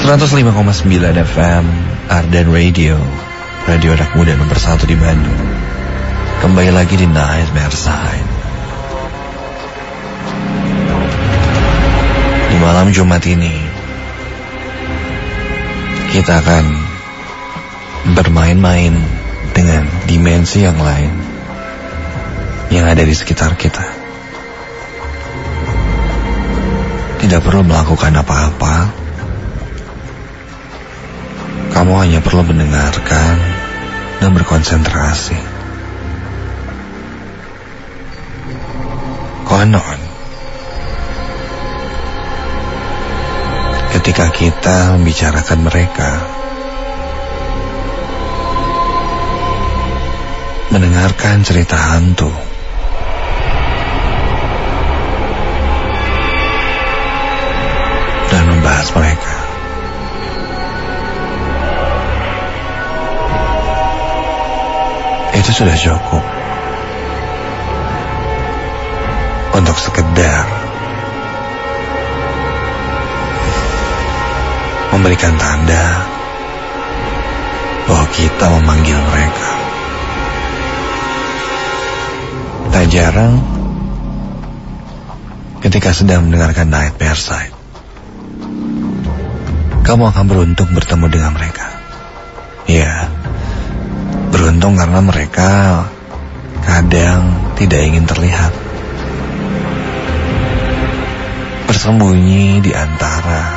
105,9 FM Ardan Radio, radio anak muda nomor 1 di Bandung. Kembali lagi di Nightmare Side. Di malam Jumat ini kita akan bermain-main dengan dimensi yang lain yang ada di sekitar kita. Tidak perlu melakukan apa-apa. Kamu hanya perlu mendengarkan dan berkonsentrasi. Konon, ketika kita membicarakan mereka, mendengarkan cerita hantu, dan membahas mereka, itu sudah cukup untuk sekedar memberikan tanda bahwa kita memanggil mereka. Tak jarang ketika sedang mendengarkan Nightmare Side, kamu akan beruntung bertemu dengan mereka. Ya, beruntung karena mereka kadang tidak ingin terlihat, bersembunyi di antara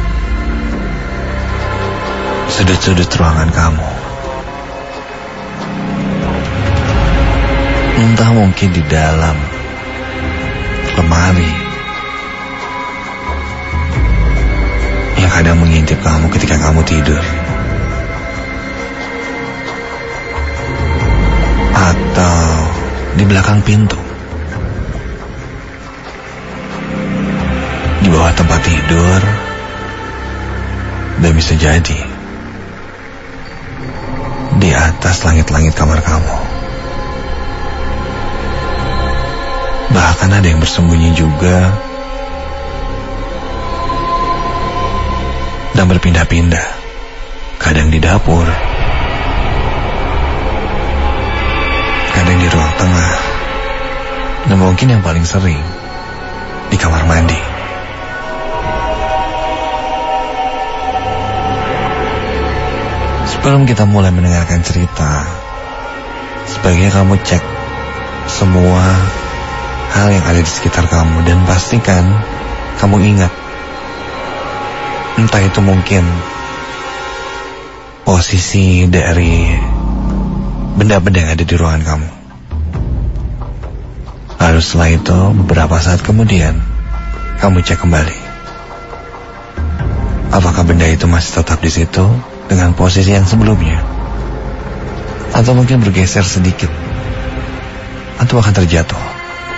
sudut-sudut ruangan kamu. Entah mungkin di dalam lemari yang kadang mengintip kamu ketika kamu tidur, atau di belakang pintu, di bawah tempat tidur, dan bisa jadi di atas langit-langit kamar kamu. Bahkan ada yang bersembunyi juga dan berpindah-pindah, kadang di dapur, kadang di ruang tengah, dan mungkin yang paling sering di kamar mandi. Sebelum kita mulai mendengarkan cerita, sebaiknya kamu cek semua hal yang ada di sekitar kamu dan pastikan kamu ingat. Entah itu mungkin posisi dari benda-benda yang ada di ruangan kamu. Lalu setelah itu, beberapa saat kemudian, kamu cek kembali. Apakah benda itu masih tetap di situ dengan posisi yang sebelumnya? Atau mungkin bergeser sedikit, atau akan terjatuh.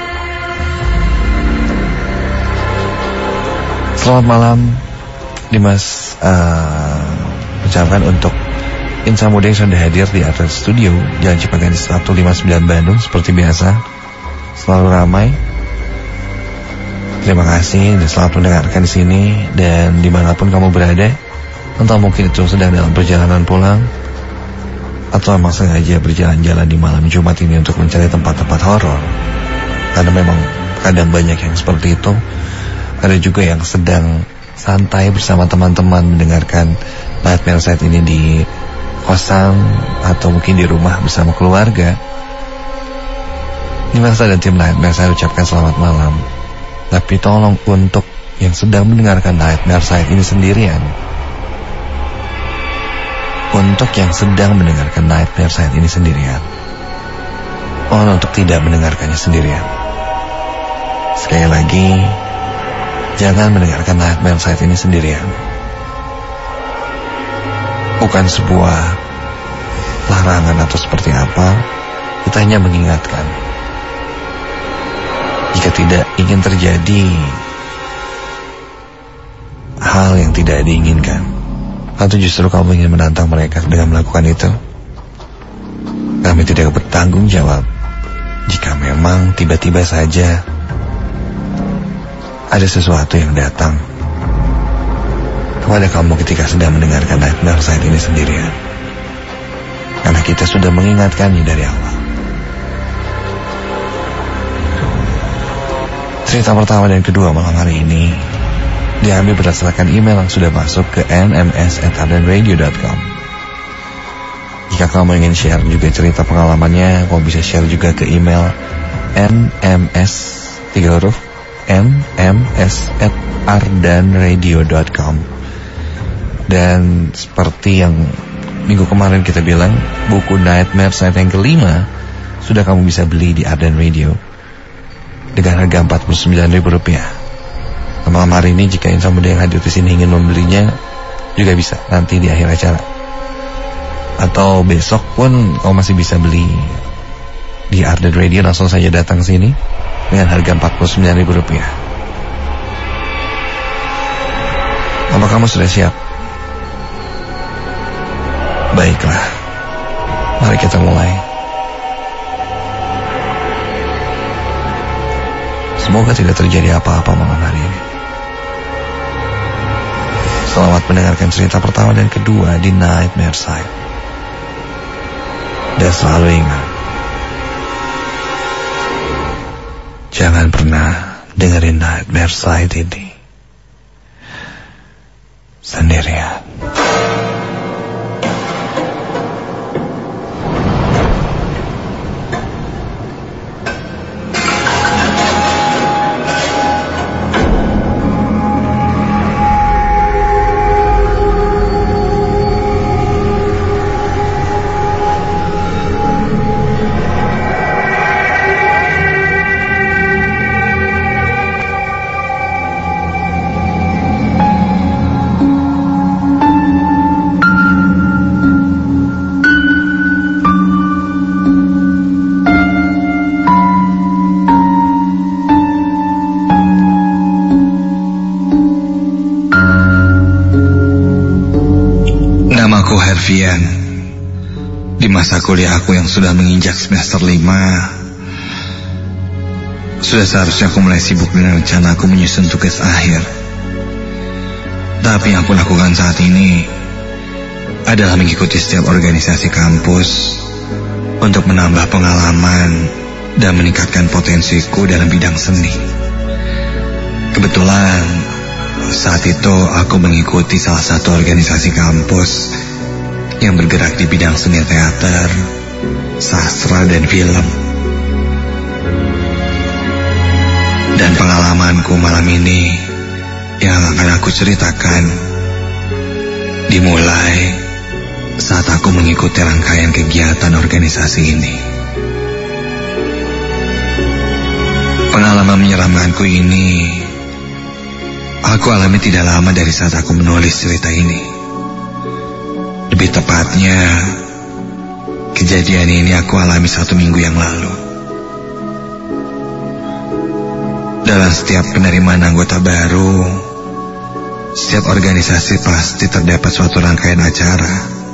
Selamat malam, Dimas. Ucapkan untuk insan muda yang sudah hadir di atas studio Jalan Cipaganti 159 Bandung. Seperti biasa, selalu ramai. Terima kasih dan selamat mendengarkan di sini dan dimanapun kamu berada. Entah mungkin itu sedang dalam perjalanan pulang, atau memang sengaja berjalan-jalan di malam Jumat ini untuk mencari tempat-tempat horor. Karena memang kadang banyak yang seperti itu. Ada juga yang sedang santai bersama teman-teman mendengarkan Nightmare Side ini di kosan atau mungkin di rumah bersama keluarga. Dimas dan tim Nightmare Side ucapkan selamat malam. Tapi tolong untuk yang sedang mendengarkan Nightmare Side ini sendirian, untuk yang sedang mendengarkan Nightmare Side ini sendirian, mohon untuk tidak mendengarkannya sendirian. Sekali lagi, jangan mendengarkan Nightmare Side ini sendirian. Bukan sebuah larangan atau seperti apa. Kita hanya mengingatkan, jika tidak ingin terjadi hal yang tidak diinginkan, atau justru kamu ingin menantang mereka dengan melakukan itu, kami tidak bertanggung jawab jika memang tiba-tiba saja ada sesuatu yang datang kepada kamu ketika sedang mendengarkan Nightmare Side ini sendirian. Karena kita sudah mengingatkannya dari awal. Cerita pertama dan kedua malam hari ini diambil berdasarkan email yang sudah masuk ke nms@ardenradio.com. Jika kamu ingin share juga cerita pengalamannya, kamu bisa share juga ke email nms@ardenradio.com. Dan seperti yang minggu kemarin kita bilang, buku Nightmare Side yang kelima sudah kamu bisa beli di Arden Radio dengan harga Rp49.000. Malam hari ini jika insan muda yang hadir di sini ingin membelinya juga bisa nanti di akhir acara. Atau besok pun kamu masih bisa beli di Arden Radio, langsung saja datang sini dengan harga Rp49.000. Apa kamu sudah siap? Baiklah, mari kita mulai. Semoga tidak terjadi apa-apa malam hari ini. Selamat mendengarkan cerita pertama dan kedua di Nightmare Side. Dan selalu ingat, jangan pernah dengerin Nightmare Side ini sendirian. Hervian. Di masa kuliah aku yang sudah menginjak semester 5, sudah seharusnya aku mulai sibuk dengan rencana aku menyusun tugas akhir. Tapi yang aku lakukan saat ini adalah mengikuti setiap organisasi kampus untuk menambah pengalaman dan meningkatkan potensiku dalam bidang seni. Kebetulan saat itu aku mengikuti salah satu organisasi kampus yang bergerak di bidang seni teater, sastra, dan film. Dan pengalamanku malam ini yang akan aku ceritakan dimulai saat aku mengikuti rangkaian kegiatan organisasi ini. Pengalaman menyeramkanku ini aku alami tidak lama dari saat aku menulis cerita ini. Lebih tepatnya, kejadian ini aku alami 1 minggu yang lalu. Dalam setiap penerimaan anggota baru, setiap organisasi pasti terdapat suatu rangkaian acara.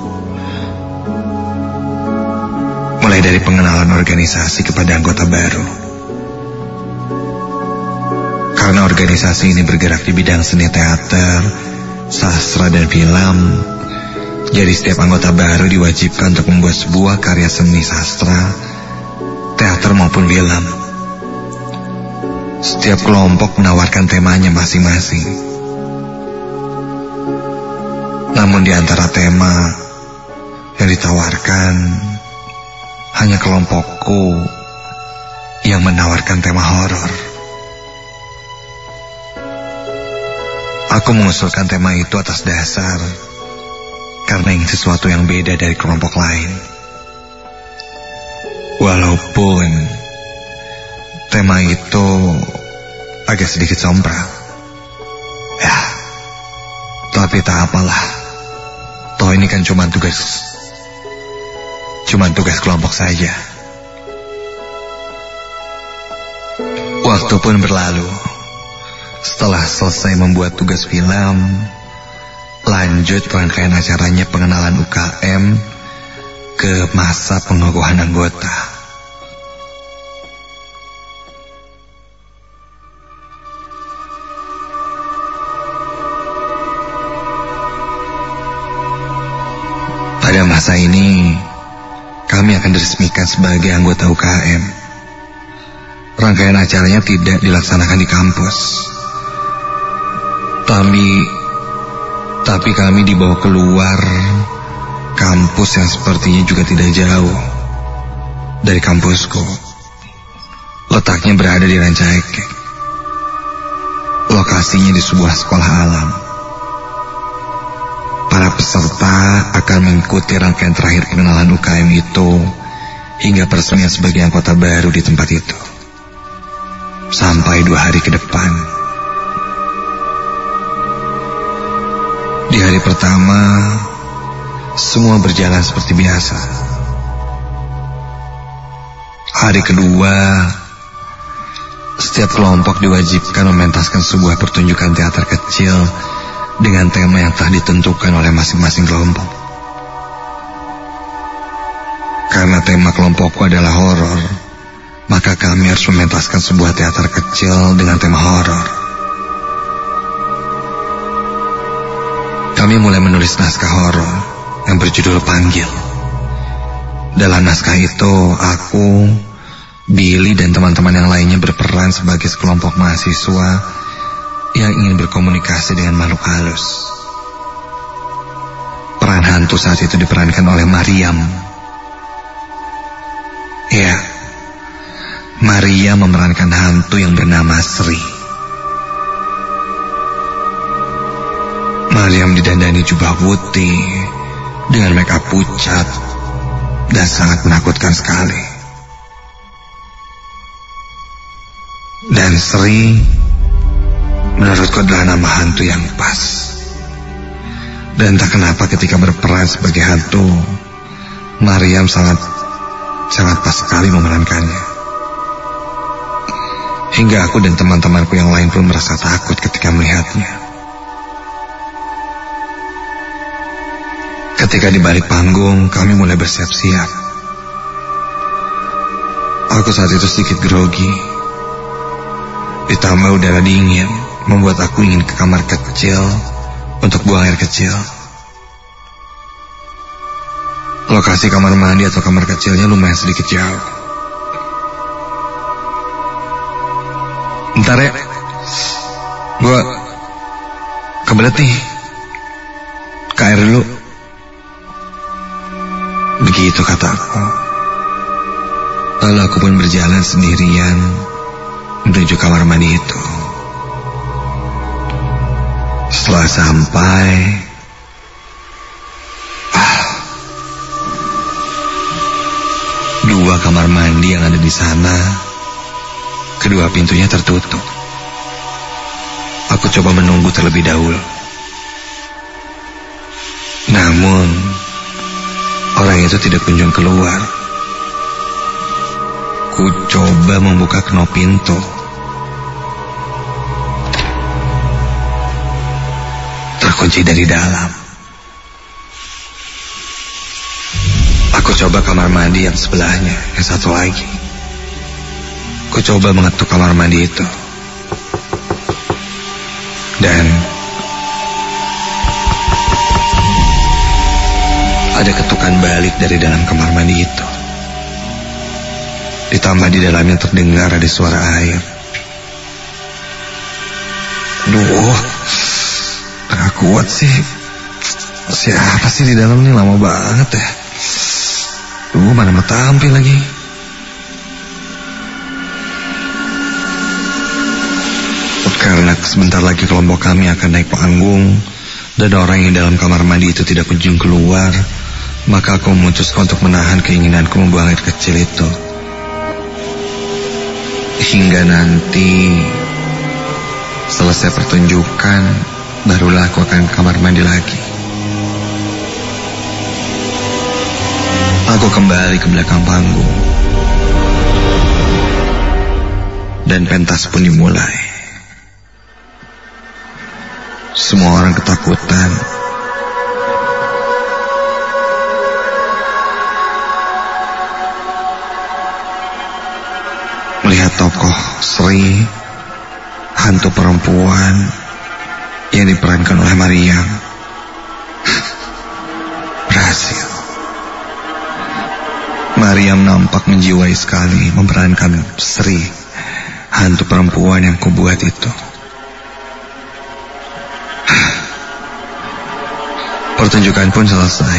Mulai dari pengenalan organisasi kepada anggota baru. Karena organisasi ini bergerak di bidang seni teater, sastra, dan film, jadi setiap anggota baru diwajibkan untuk membuat sebuah karya seni sastra, teater maupun film. Setiap kelompok menawarkan temanya masing-masing. Namun di antara tema yang ditawarkan, hanya kelompokku yang menawarkan tema horor. Aku mengusulkan tema itu atas dasar karena ingin sesuatu yang beda dari kelompok lain. Walaupun tema itu agak sedikit sombral. Ya, tapi tak apalah. Toh ini kan cuma tugas kelompok saja. Waktu pun berlalu. Setelah selesai membuat tugas film, lanjut rangkaian acaranya pengenalan UKM ke masa pengukuhan anggota. masa ini kami akan diresmikan sebagai anggota UKM. Rangkaian acaranya tidak dilaksanakan di kampus. Tapi kami dibawa keluar kampus yang sepertinya juga tidak jauh dari kampusku. Letaknya berada di Rancaekek. Lokasinya di sebuah sekolah alam. Para peserta akan mengikuti rangkaian terakhir pengenalan UKM itu hingga peresmian sebagai anggota baru di tempat itu. Sampai 2 hari ke depan. Di hari pertama, semua berjalan seperti biasa. Hari kedua, setiap kelompok diwajibkan mementaskan sebuah pertunjukan teater kecil dengan tema yang telah ditentukan oleh masing-masing kelompok. Karena tema kelompokku adalah horor, maka kami harus mementaskan sebuah teater kecil dengan tema horor. Kami mulai menulis naskah horor yang berjudul Panggil. Dalam naskah itu, aku, Billy, dan teman-teman yang lainnya berperan sebagai sekelompok mahasiswa yang ingin berkomunikasi dengan makhluk halus. Peran hantu saat itu diperankan oleh Mariam. Ya, Maria memerankan hantu yang bernama Sri. Mariam didandani jubah putih dengan make up pucat dan sangat menakutkan sekali. Dan Sri menurutku adalah nama hantu yang pas. Dan entah kenapa ketika berperan sebagai hantu, Mariam sangat pas sekali memerankannya. Hingga aku dan teman-temanku yang lain pun merasa takut ketika melihatnya. Ketika di balik panggung, kami mulai bersiap-siap. Aku saat itu sedikit grogi. Ditambah udara dingin membuat aku ingin ke kamar kecil untuk buang air kecil. Lokasi kamar mandi atau kamar kecilnya lumayan sedikit jauh. Bentar ya, gue kebelet nih, ke air dulu. Begitu kataku. Lalu aku pun berjalan sendirian menuju kamar mandi itu. Setelah sampai, dua kamar mandi yang ada di sana, kedua pintunya tertutup. Aku coba menunggu terlebih dahulu. Namun, orang itu tidak kunjung keluar. Ku coba membuka knop pintu. Terkunci dari dalam. Aku coba kamar mandi yang sebelahnya, yang satu lagi. Ku coba mengetuk kamar mandi itu. Dan ada ketukan balik dari dalam kamar mandi itu. Ditambah di dalamnya terdengar ada suara air. Duh, gak kuat sih. Siapa sih di dalam nih, lama banget ya. Duh, mana mau tampil lagi. Karena sebentar lagi kelompok kami akan naik panggung dan orang yang dalam kamar mandi itu tidak kunjung keluar, maka aku memutuskan untuk menahan keinginanku membuang air kecil itu. Hingga nanti selesai pertunjukan, barulah aku akan ke kamar mandi lagi. Aku kembali ke belakang panggung dan pentas pun dimulai. Semua orang ketakutan. Melihat tokoh Sri, hantu perempuan yang diperankan oleh Mariam. Berhasil. Mariam nampak menjiwai sekali memerankan Sri, hantu perempuan yang kubuat itu. Pertunjukan pun selesai.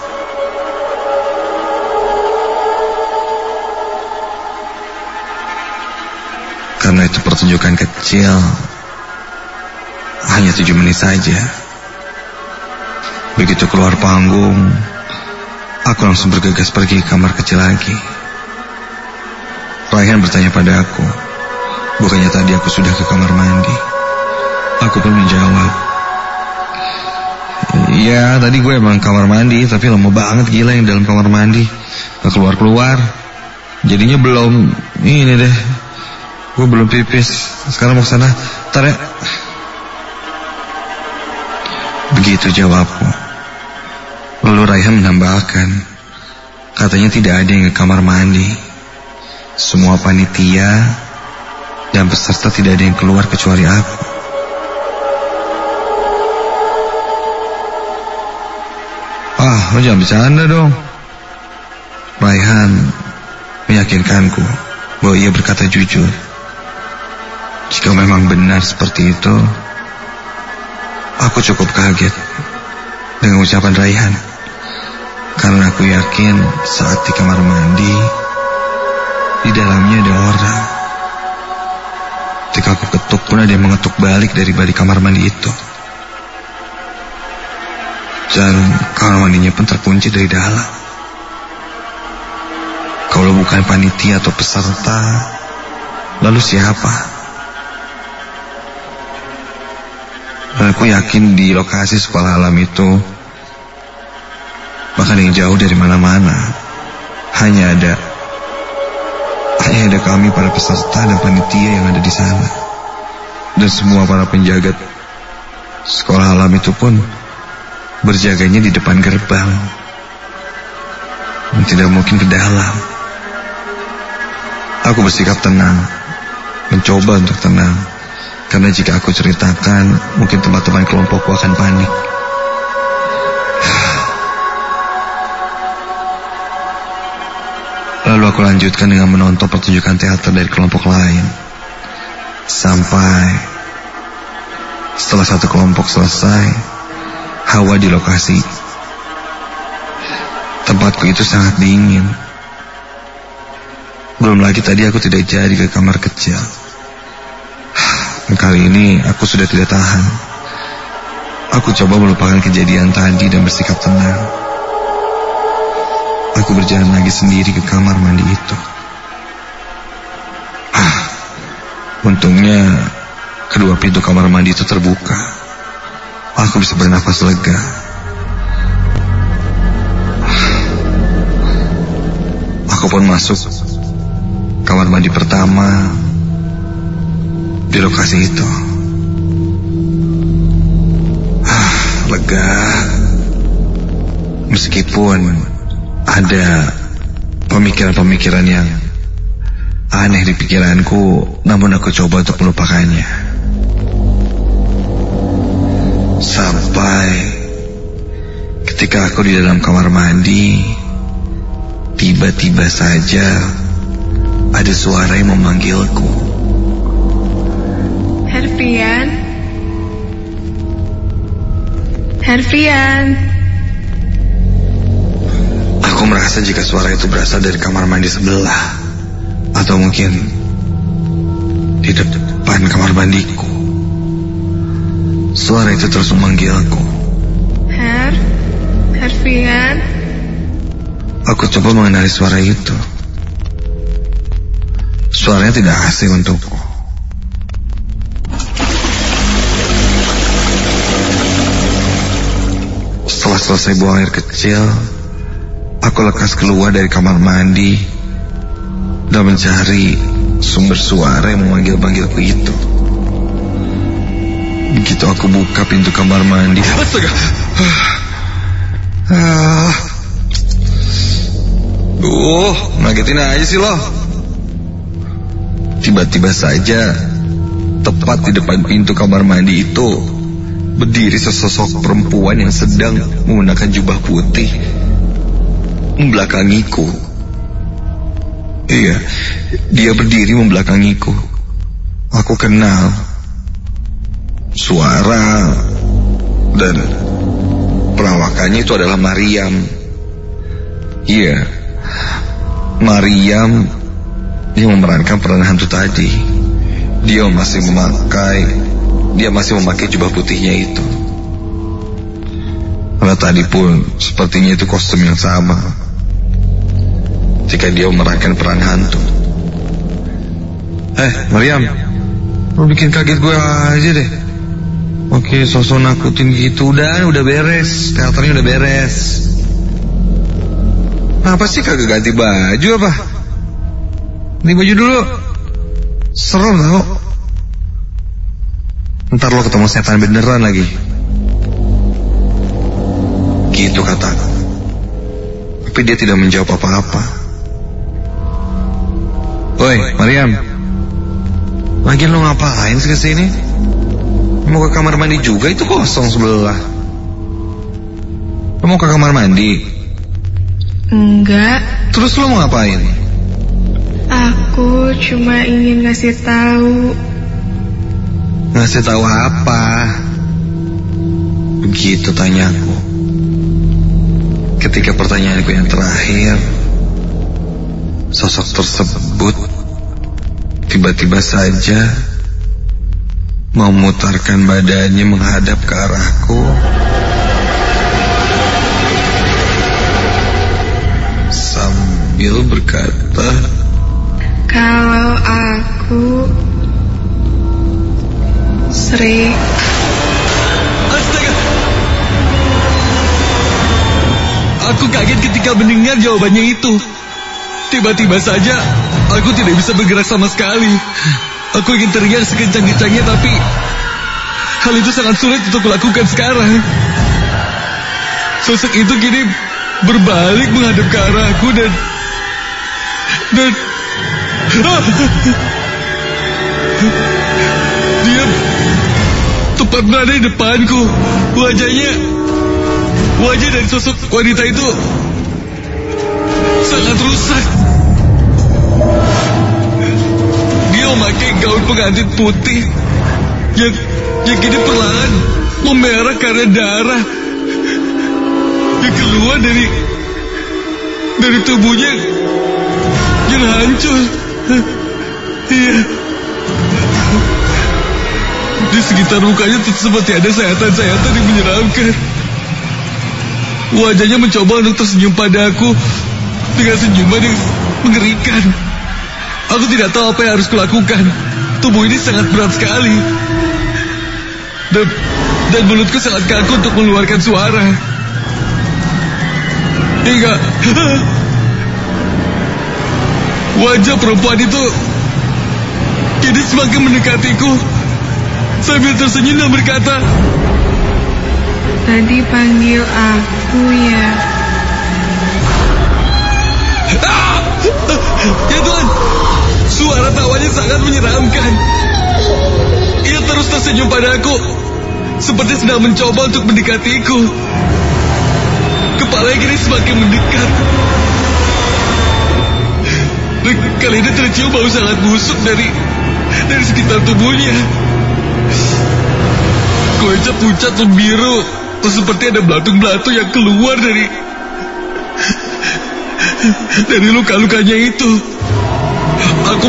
Karena itu pertunjukan kecil, hanya 7 menit saja. Begitu keluar panggung, aku langsung bergegas pergi ke kamar kecil lagi. Raihan bertanya pada aku, bukannya tadi aku sudah ke kamar mandi? Aku pun menjawab, iya tadi gue emang kamar mandi, tapi lama banget gila yang dalam kamar mandi, gak keluar-keluar. Jadinya belum, ini deh, gue belum pipis. Sekarang mau kesana, ntar ya. Begitu jawabku. Lalu Raihan menambahkan, katanya tidak ada yang ke kamar mandi. Semua panitia dan peserta tidak ada yang keluar kecuali aku. Ah, lo jangan bercanda dong. Raihan meyakinkanku bahwa ia berkata jujur. Jika memang benar seperti itu, aku cukup kaget dengan ucapan Raihan. Karena aku yakin saat di kamar mandi, di dalamnya ada orang. Ketika aku ketuk pun ada yang mengetuk balik dari balik kamar mandi itu. Dan kamar mandinya pun terkunci dari dalam. Kalau bukan panitia atau peserta, lalu siapa? Dan aku yakin di lokasi sekolah alam itu, bahkan yang jauh dari mana-mana, hanya ada kami para peserta dan panitia yang ada di sana. Dan semua para penjaga sekolah alam itu pun berjaganya di depan gerbang, dan tidak mungkin ke dalam. Aku bersikap tenang, mencoba untuk tenang, karena jika aku ceritakan, mungkin teman-teman kelompokku akan panik. Lalu aku lanjutkan dengan menonton pertunjukan teater dari kelompok lain. Sampai setelah satu kelompok selesai, hawa di lokasi tempatku itu sangat dingin. Belum lagi tadi aku tidak jadi ke kamar kecil. Kali ini aku sudah tidak tahan. Aku coba melupakan kejadian tadi dan bersikap tenang. Aku berjalan lagi sendiri ke kamar mandi itu. Untungnya kedua pintu kamar mandi itu terbuka. Aku bisa bernafas lega. Aku pun masuk kamar mandi pertama di lokasi itu. Lega. Meskipun ada pemikiran-pemikiran yang aneh di pikiranku, namun aku coba untuk melupakannya. Sampai ketika aku di dalam kamar mandi, tiba-tiba saja ada suara yang memanggilku. Herfian? Herfian? Aku merasa jika suara itu berasal dari kamar mandi sebelah, atau mungkin di depan kamar mandiku. Suara itu terus memanggilku. Herfian? Aku coba mengenali suara itu. Suaranya tidak asing untukku. Setelah selesai buang air kecil, aku lekas keluar dari kamar mandi dan mencari sumber suara yang memanggil-panggilku itu. Begitu aku buka pintu kamar mandi, astaga. Ngagetin aja sih lo. Tiba-tiba saja, tepat di depan pintu kamar mandi itu, berdiri sesosok perempuan yang sedang menggunakan jubah putih membelakangiku Iya, dia berdiri membelakangiku. Aku kenal suara dan perawakannya itu adalah Mariam. Iya, Mariam yang memerankan peran hantu tadi. Dia masih memakai jubah putihnya itu. Karena tadi pun sepertinya itu kostum yang sama jika dia memerankan peran hantu. Mariam, lo bikin kaget gue aja deh. Oke, sosok nakutin gitu. Udah beres, teaternya udah beres. Apa sih kagak ganti baju apa? Ganti baju dulu. Serem tau. Ntar lo ketemu setan beneran lagi. Gitu kataku. Tapi dia tidak menjawab apa-apa. Woi, Mariam, lagian lo ngapain sih kesini? Mau ke kamar mandi juga, itu kosong sebelah. Lo mau ke kamar mandi? Enggak. Terus lo mau ngapain? Aku cuma ingin ngasih tahu. Ngasih tahu apa? Begitu tanyaku. Ketika pertanyaanku yang terakhir, sosok tersebut tiba-tiba saja memutarkan badannya menghadap ke arahku sambil berkata, Kalau aku Sri. Astaga! Aku kaget ketika mendengar jawabannya itu. Tiba-tiba saja aku tidak bisa bergerak sama sekali. Aku ingin teriak sekencang-kencangnya, tapi hal itu sangat sulit untuk kulakukan sekarang. Sosok itu kini berbalik menghadap ke arahku dan dia tepat berada di depanku. Wajah dari sosok wanita itu sangat rusak. Dia memakai gaun pengantin putih yang kini perlahan memerah karena darah yang keluar dari tubuhnya yang hancur. Iya. Di sekitar mukanya seperti ada sayatan-sayatan yang menyeramkan. Wajahnya mencoba untuk tersenyum padaku dengan senyuman yang mengerikan. Aku tidak tahu apa yang harus kulakukan. Tubuh ini sangat berat sekali. Dan mulutku sangat kaku untuk mengeluarkan suara. Hingga wajah perempuan itu kini semakin mendekatiku sambil tersenyum dan berkata, Tadi panggil aku ya. Ya Tuhan, suara tawanya sangat menyeramkan. Ia terus tersenyum padaku, seperti sedang mencoba untuk mendekatiku. Kepalanya kini semakin mendekat. Dan kali ini tercium bau sangat busuk dari sekitar tubuhnya. Kulitnya pucat dan biru, seperti ada belatung-belatung yang keluar dari luka-lukanya itu. Aku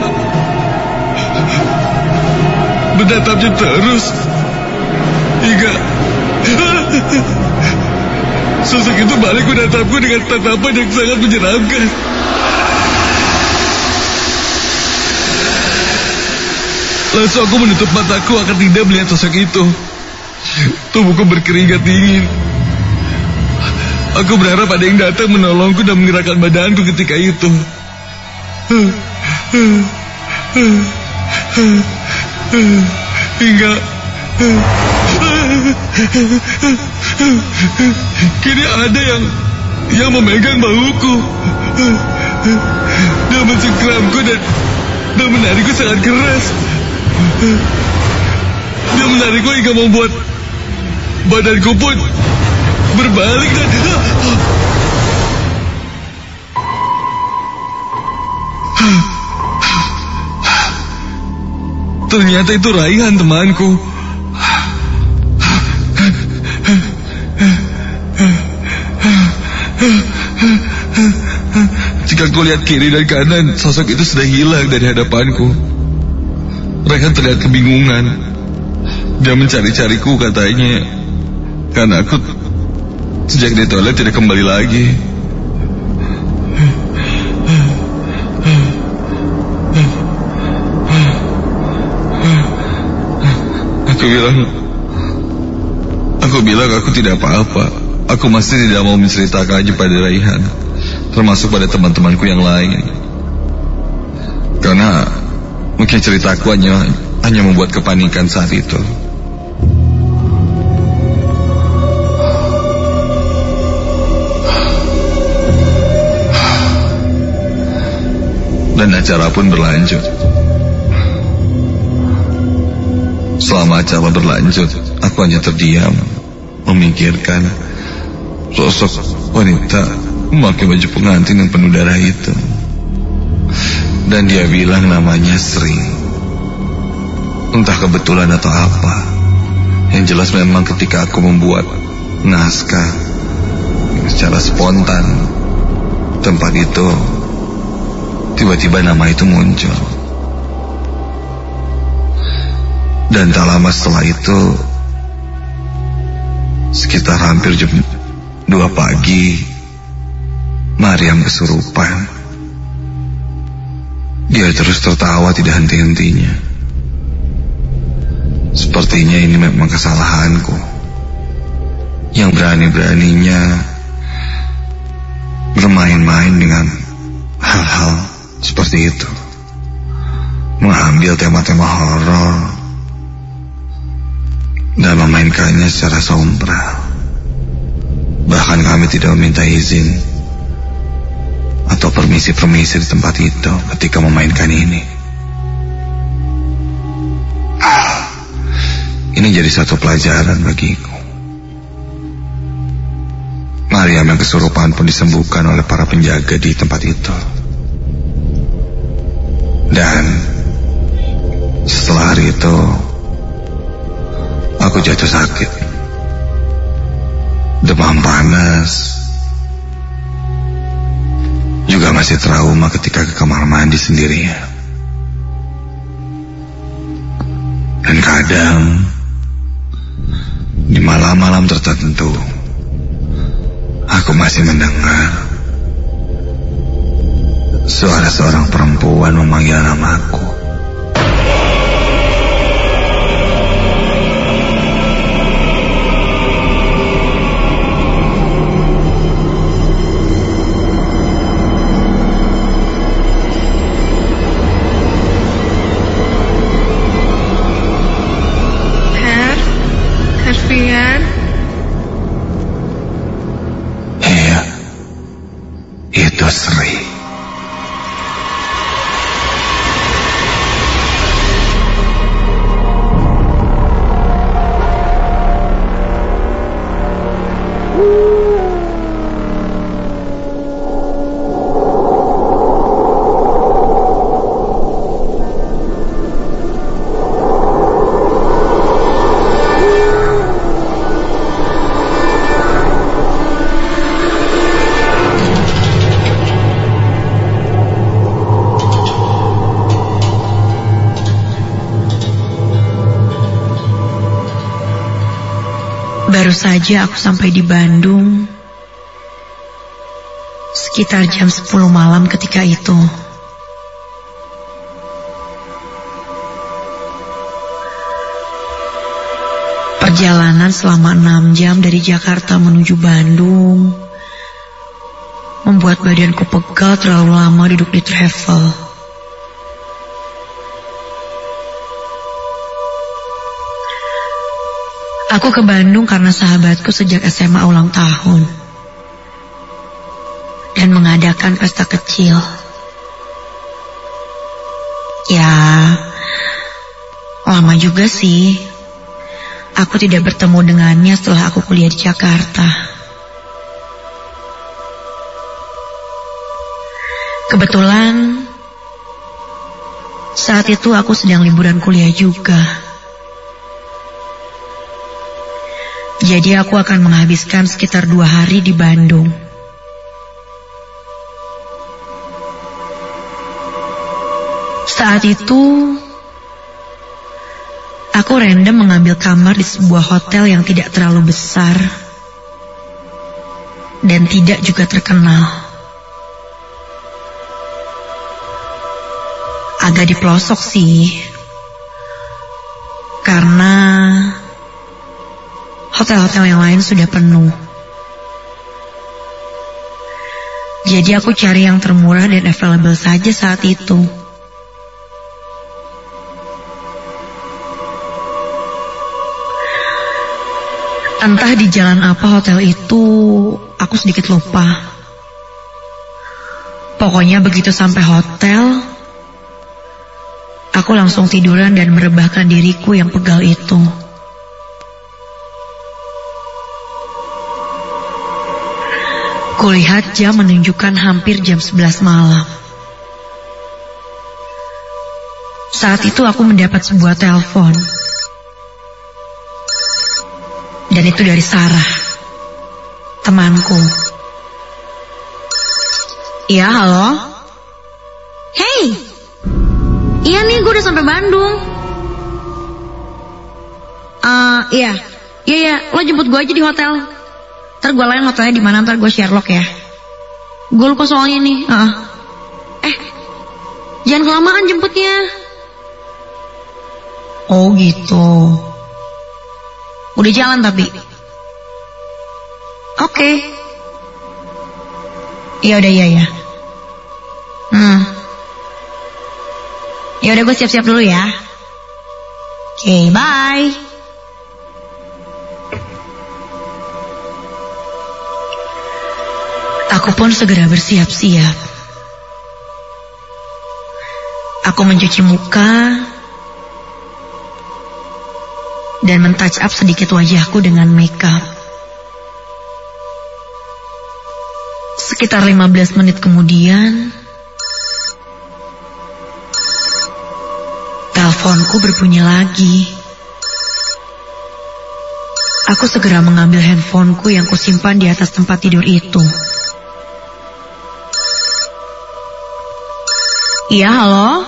menatapnya terus hingga sosok itu balik menatapku dengan tatapan yang sangat menyeramkan. Langsung aku menutup mataku agar tidak melihat sosok itu. Tubuhku berkeringat dingin. Aku berharap ada yang datang menolongku dan menggerakkan badanku ketika itu. Hingga kini ada yang memegang bahuku. Dia mencengkeramku dan menarikku sangat keras. Dia menarikku hingga membuat badanku pun berbalik dan Ternyata itu Raihan, temanku. Jika aku lihat kiri dan kanan, sosok itu sudah hilang dari hadapanku. Raihan terlihat kebingungan. Dia mencari-cariku katanya, karena aku sejak di toilet tidak kembali lagi. Aku bilang aku tidak apa-apa. Aku masih tidak mau menceritakannya pada Raihan, termasuk pada teman-temanku yang lain. Karena mungkin ceritaku hanya membuat kepanikan saat itu. Dan acara pun berlanjut. Selama acara berlanjut, aku hanya terdiam, memikirkan sosok wanita memakai baju pengantin yang penuh darah itu. Dan dia bilang namanya Sri. Entah kebetulan atau apa, yang jelas memang ketika aku membuat naskah secara spontan, tempat itu tiba-tiba nama itu muncul. Dan tak lama setelah itu, sekitar hampir jam 2 pagi, Mariam kesurupan. Dia terus tertawa tidak henti-hentinya. Sepertinya ini memang kesalahanku, yang berani-beraninya bermain-main dengan hal-hal seperti itu, mengambil tema-tema horor dan memainkannya secara sombral. Bahkan kami tidak meminta izin atau permisi-permisi di tempat itu ketika memainkan ini. Ini jadi satu pelajaran bagiku. Mariam yang kesurupan pun disembuhkan oleh para penjaga di tempat itu. Dan setelah hari itu, aku jatuh sakit, demam panas, juga masih trauma ketika ke kamar mandi sendirian. Dan kadang di malam-malam tertentu, aku masih mendengar suara seorang perempuan memanggil namaku. Herfian? Iya, itu Sri. Baru saja aku sampai di Bandung sekitar jam 10 malam ketika itu. Perjalanan selama 6 jam dari Jakarta menuju Bandung membuat badanku pegal terlalu lama duduk di travel. Aku ke Bandung karena sahabatku sejak SMA ulang tahun dan mengadakan pesta kecil. Ya, lama juga sih. Aku tidak bertemu dengannya setelah aku kuliah di Jakarta. Kebetulan Saat itu aku sedang liburan kuliah juga. Jadi aku akan menghabiskan sekitar 2 hari di Bandung. Saat itu, aku random mengambil kamar di sebuah hotel yang tidak terlalu besar dan tidak juga terkenal. Agak di pelosok sih, karena hotel-hotel yang lain sudah penuh. Jadi aku cari yang termurah dan available saja saat itu. Entah di jalan apa hotel itu, aku sedikit lupa. Pokoknya begitu sampai hotel, aku langsung tiduran dan merebahkan diriku yang pegal itu. Kulihat jam menunjukkan hampir jam 11 malam. Saat itu aku mendapat sebuah telepon. Dan itu dari Sarah, temanku. Iya, halo? Hey! Iya nih, gue udah sampai Bandung. Iya, lo jemput gue aja di hotel. Ntar gue lain hotelnya di mana, ntar gue Sherlock ya. Gue lupa soalnya nih. Jangan kelamaan jemputnya. Oh gitu. Udah jalan tapi. Oke. Iya udah iya. Ya udah gue siap-siap dulu ya. Oke, bye. Aku pun segera bersiap-siap. Aku mencuci muka dan men-touch up sedikit wajahku dengan makeup. Sekitar 15 menit kemudian, teleponku berbunyi lagi. Aku segera mengambil handphoneku yang kusimpan di atas tempat tidur itu. Iya, halo?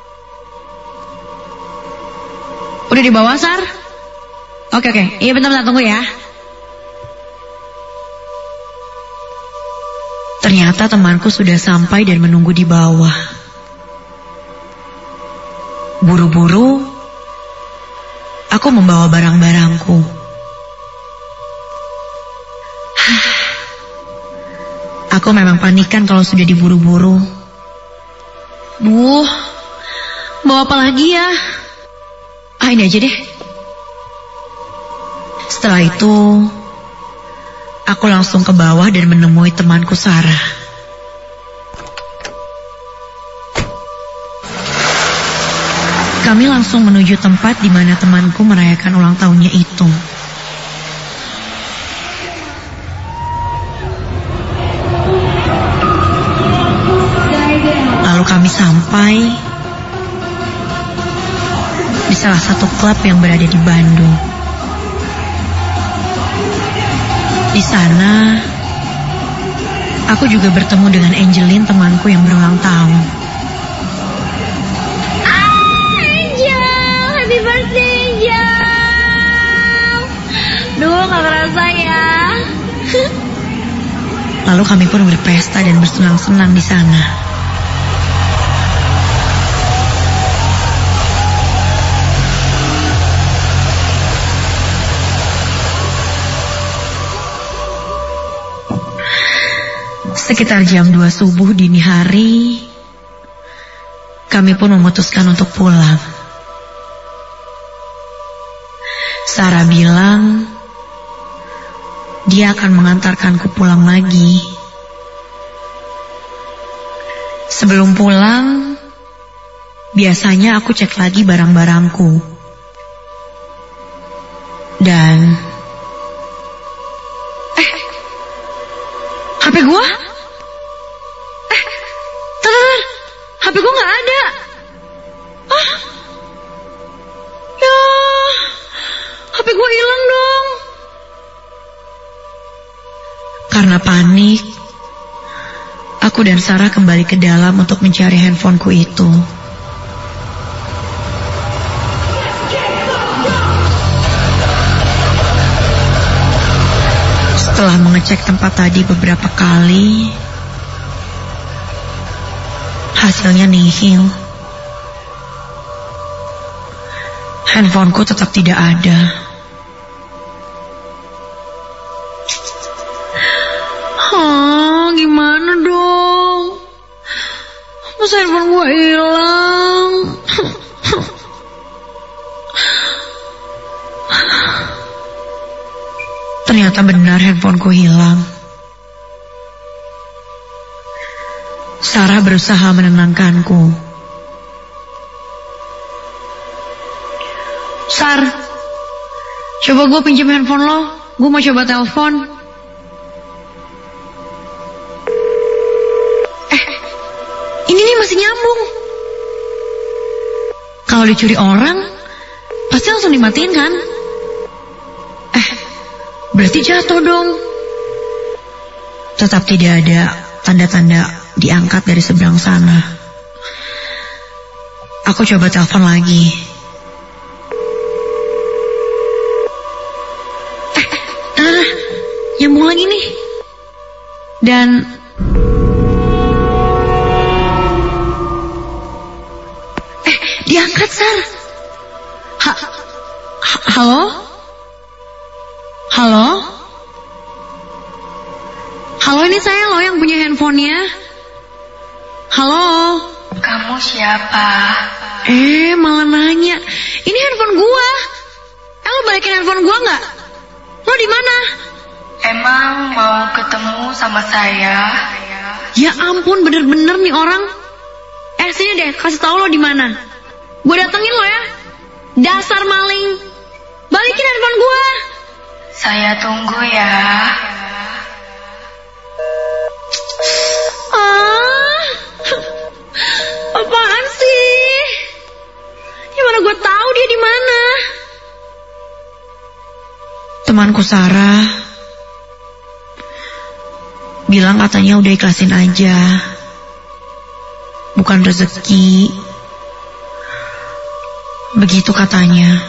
Udah di bawah, Sar? Oke. Iya, bentar, tunggu ya. Ternyata temanku sudah sampai dan menunggu di bawah. Buru-buru, aku membawa barang-barangku. Aku memang panikan kalau sudah diburu-buru. Duh, bawa apa lagi ya? Ini aja deh. Setelah itu, aku langsung ke bawah dan menemui temanku Sarah. Kami langsung menuju tempat di mana temanku merayakan ulang tahunnya itu. Lalu kami sampai di salah satu klub yang berada di Bandung. Di sana, aku juga bertemu dengan Angelin, temanku yang berulang tahun. Angel, happy birthday Angel. Duh, gak kerasa ya. Lalu kami pun berpesta dan bersenang-senang di sana. Sekitar jam 2 subuh dini hari, kami pun memutuskan untuk pulang. Sarah bilang dia akan mengantarkanku pulang lagi. Sebelum pulang, biasanya aku cek lagi barang-barangku. Dan HP gua? HP gue gak ada. Karena panik, aku dan Sarah kembali ke dalam untuk mencari handphoneku itu. Setelah mengecek tempat tadi beberapa kali, hasilnya nihil. Handphoneku tetap tidak ada. Gimana dong? Masa handphone gue hilang? Ternyata benar handphoneku hilang. Sarah berusaha menenangkanku. Sar, coba gue pinjam handphone lo. Gue mau coba telepon. Ini nih masih nyambung. Kalau dicuri orang, pasti langsung dimatiin kan? Berarti jatuh dong. Tetap tidak ada tanda-tanda diangkat dari seberang sana. Aku coba telepon lagi. Nyambung lagi nih. Dan diangkat, Sar. Halo? Halo? Halo, ini saya loh yang punya handphonenya. Halo? Kamu siapa? Malah nanya. Ini handphone gua. Lo balikin handphone gua nggak? Lo di mana? Emang mau ketemu sama saya? Ya ampun, bener-bener nih orang. Sini deh, kasih tahu lo di mana. Gue datengin lo ya. Dasar maling. Balikin handphone gue. Saya tunggu ya. Apaan sih? Gimana gue tahu dia di mana? Temanku Sarah bilang katanya udah ikhlasin aja. Bukan rezeki. Begitu katanya.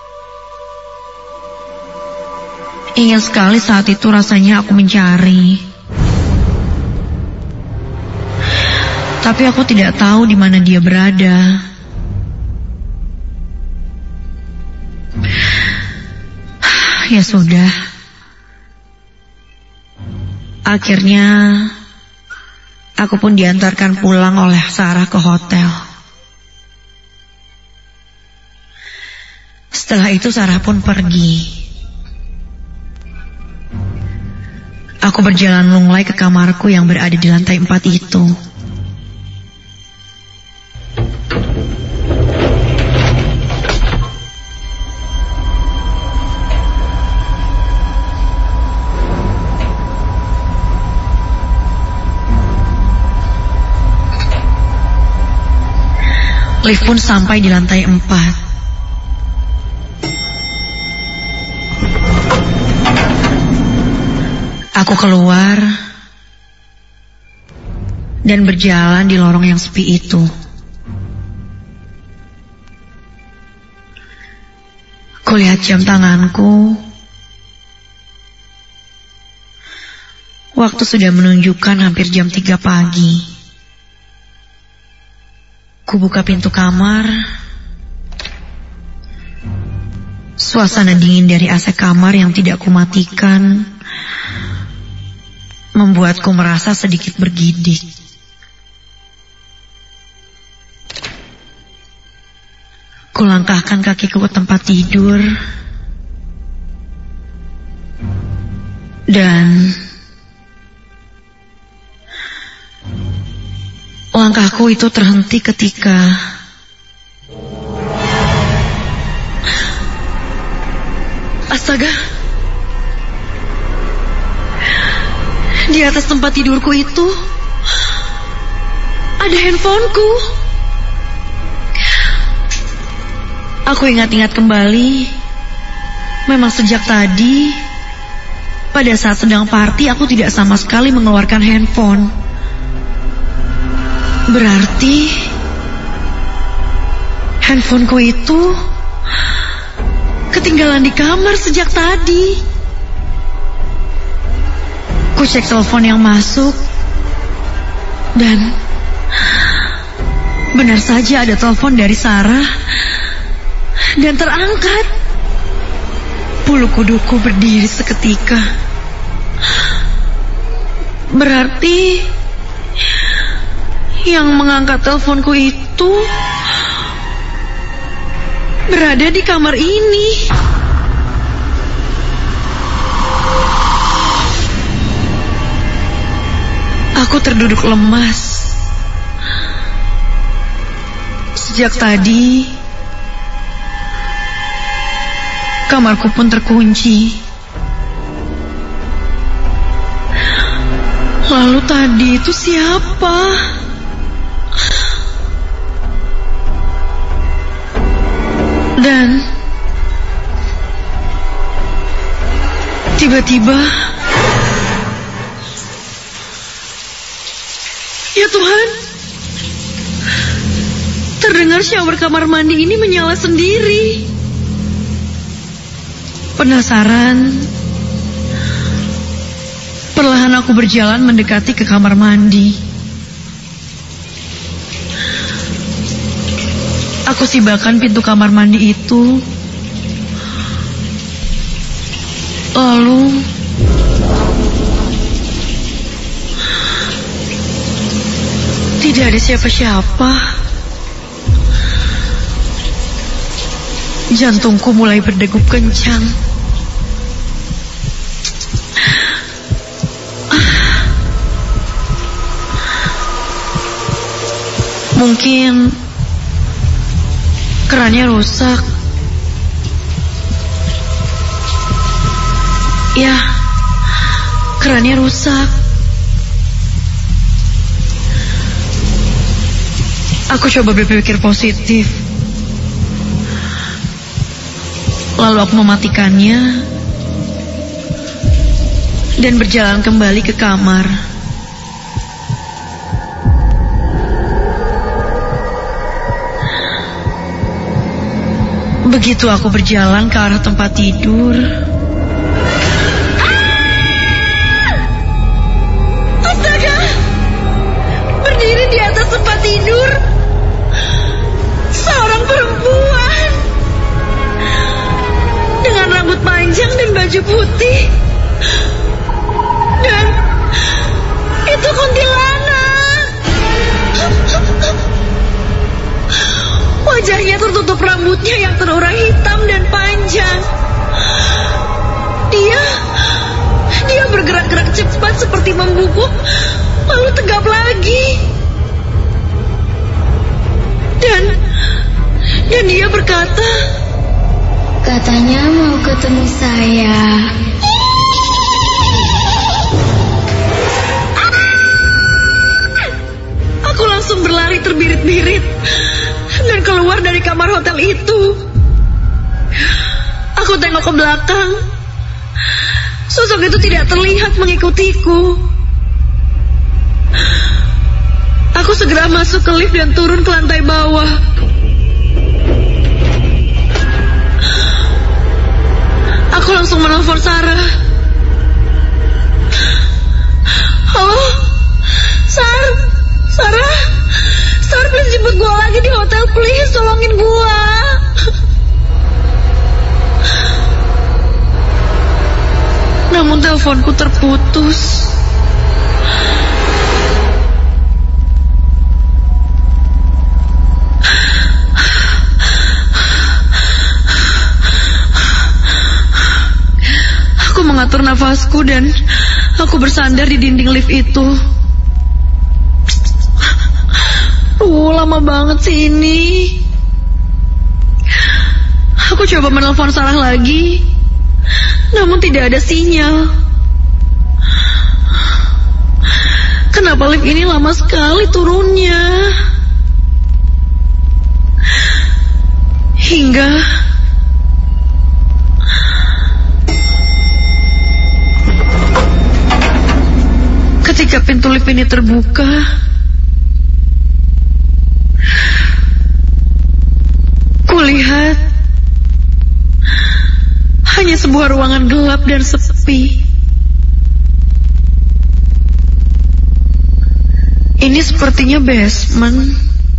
Ingin sekali saat itu rasanya aku mencari. Tapi aku tidak tahu di mana dia berada. Ya sudah. Akhirnya aku pun diantarkan pulang oleh Sarah ke hotel. Setelah itu Sarah pun pergi. Aku berjalan lunglai ke kamarku yang berada di lantai 4 itu. Lift pun sampai di lantai 4. Aku keluar dan berjalan di lorong yang sepi itu. Kulihat jam tanganku. Waktu sudah menunjukkan hampir jam 3 pagi. Kubuka pintu kamar. Suasana dingin dari AC kamar yang tidak kumatikan membuatku merasa sedikit bergidik. Kulangkahkan kakiku ke tempat tidur. Dan langkahku itu terhenti ketika astaga, di atas tempat tidurku itu ada handphoneku. Aku ingat-ingat kembali. Memang sejak tadi Pada saat sedang party, aku tidak sama sekali mengeluarkan handphone. Berarti handphoneku itu ketinggalan di kamar sejak tadi. Ku cek telepon yang masuk, dan benar saja ada telepon dari Sarah, dan terangkat. Bulu kuduku berdiri seketika. Berarti yang mengangkat teleponku itu berada di kamar ini. Aku terduduk lemas. Sejak tadi kamarku pun terkunci. Lalu tadi itu siapa? Dan tiba-tiba, ya Tuhan, terdengar shower kamar mandi ini menyala sendiri. Penasaran, perlahan aku berjalan mendekati ke kamar mandi. Aku sibakan pintu kamar mandi itu. Lalu tidak ada siapa-siapa. Jantungku mulai berdegup kencang. Mungkin kerannya rusak. Ya, kerannya rusak. Aku coba berpikir positif. Lalu aku mematikannya dan berjalan kembali ke kamar. Begitu aku berjalan ke arah tempat tidur, astaga! Berdiri di atas tempat tidur seorang perempuan dengan rambut panjang dan baju putih. Dan itu kuntilanak. Wajahnya tertutup rambutnya yang terurai hitam dan panjang. Dia bergerak-gerak cepat seperti membungkuk, lalu tegap lagi. Dan dia berkata, katanya mau ketemu saya. Aku langsung berlari terbirit-birit dan keluar dari kamar hotel itu. Aku tengok ke belakang. Sosok itu tidak terlihat mengikutiku. Aku segera masuk ke lift dan turun ke lantai bawah. Aku langsung menelpon Sarah. Halo, Sarah, please jemput gua lagi di hotel, please, tolongin gua. Namun teleponku terputus. Aku mengatur nafasku dan aku bersandar di dinding lift itu. Lama banget sih ini. Aku coba menelpon Sarah lagi, namun tidak ada sinyal. Kenapa lift ini lama sekali turunnya? Hingga lift ini terbuka, kulihat hanya sebuah ruangan gelap dan sepi. Ini sepertinya basement.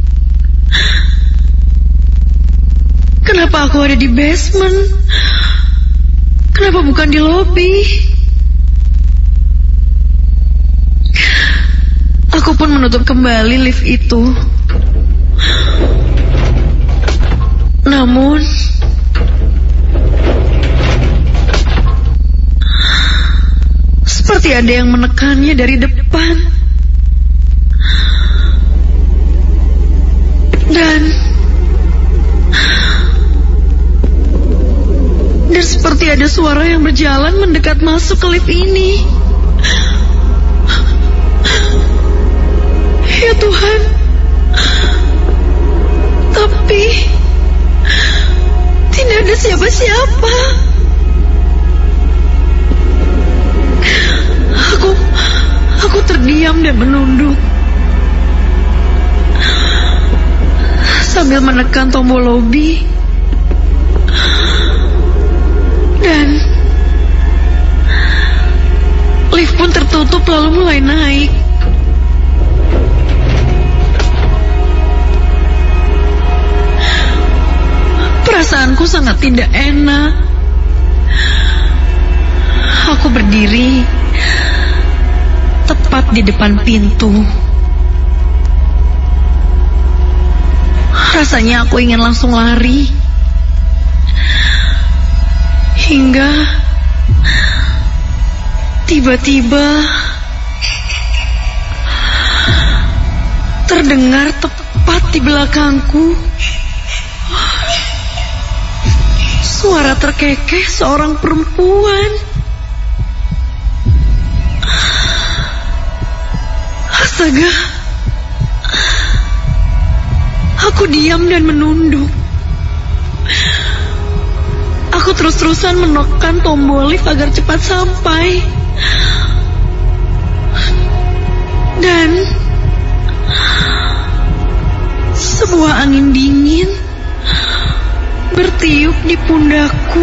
Kenapa aku ada di basement? Kenapa bukan di lobi? Aku pun menutup kembali lift itu. Namun seperti ada yang menekannya dari depan. Dan seperti ada suara yang berjalan mendekat masuk ke lift ini. Ya Tuhan. Tapi tidak ada siapa-siapa. Aku terdiam dan menunduk sambil menekan tombol lobi. Dan lift pun tertutup lalu mulai naik. Perasaanku sangat tidak enak. Aku berdiri tepat di depan pintu. Rasanya aku ingin langsung lari. Hingga tiba-tiba terdengar tepat di belakangku suara terkekeh seorang perempuan. Astaga. Aku diam dan menunduk. Aku terus-terusan menekan tombol lift agar cepat sampai. Dan sebuah angin dingin bertiup di pundakku.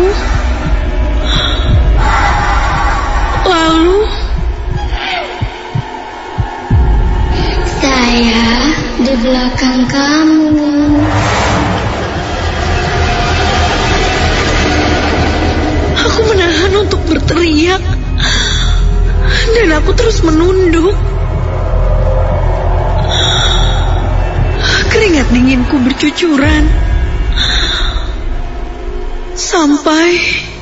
Lalu saya di belakang kamu. Aku menahan untuk berteriak. Dan aku terus menunduk. Keringat dinginku bercucuran. Sampai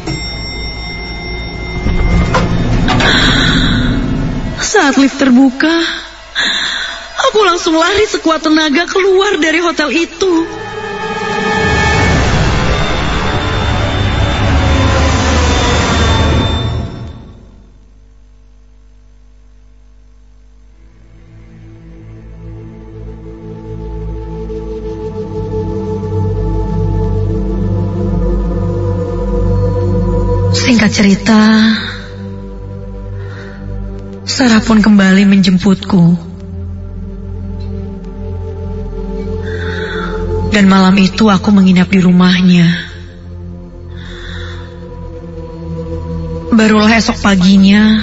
saat lift terbuka, aku langsung lari sekuat tenaga keluar dari hotel itu. Singkat cerita, Sarah pun kembali menjemputku. Dan malam itu aku menginap di rumahnya. Barulah esok paginya,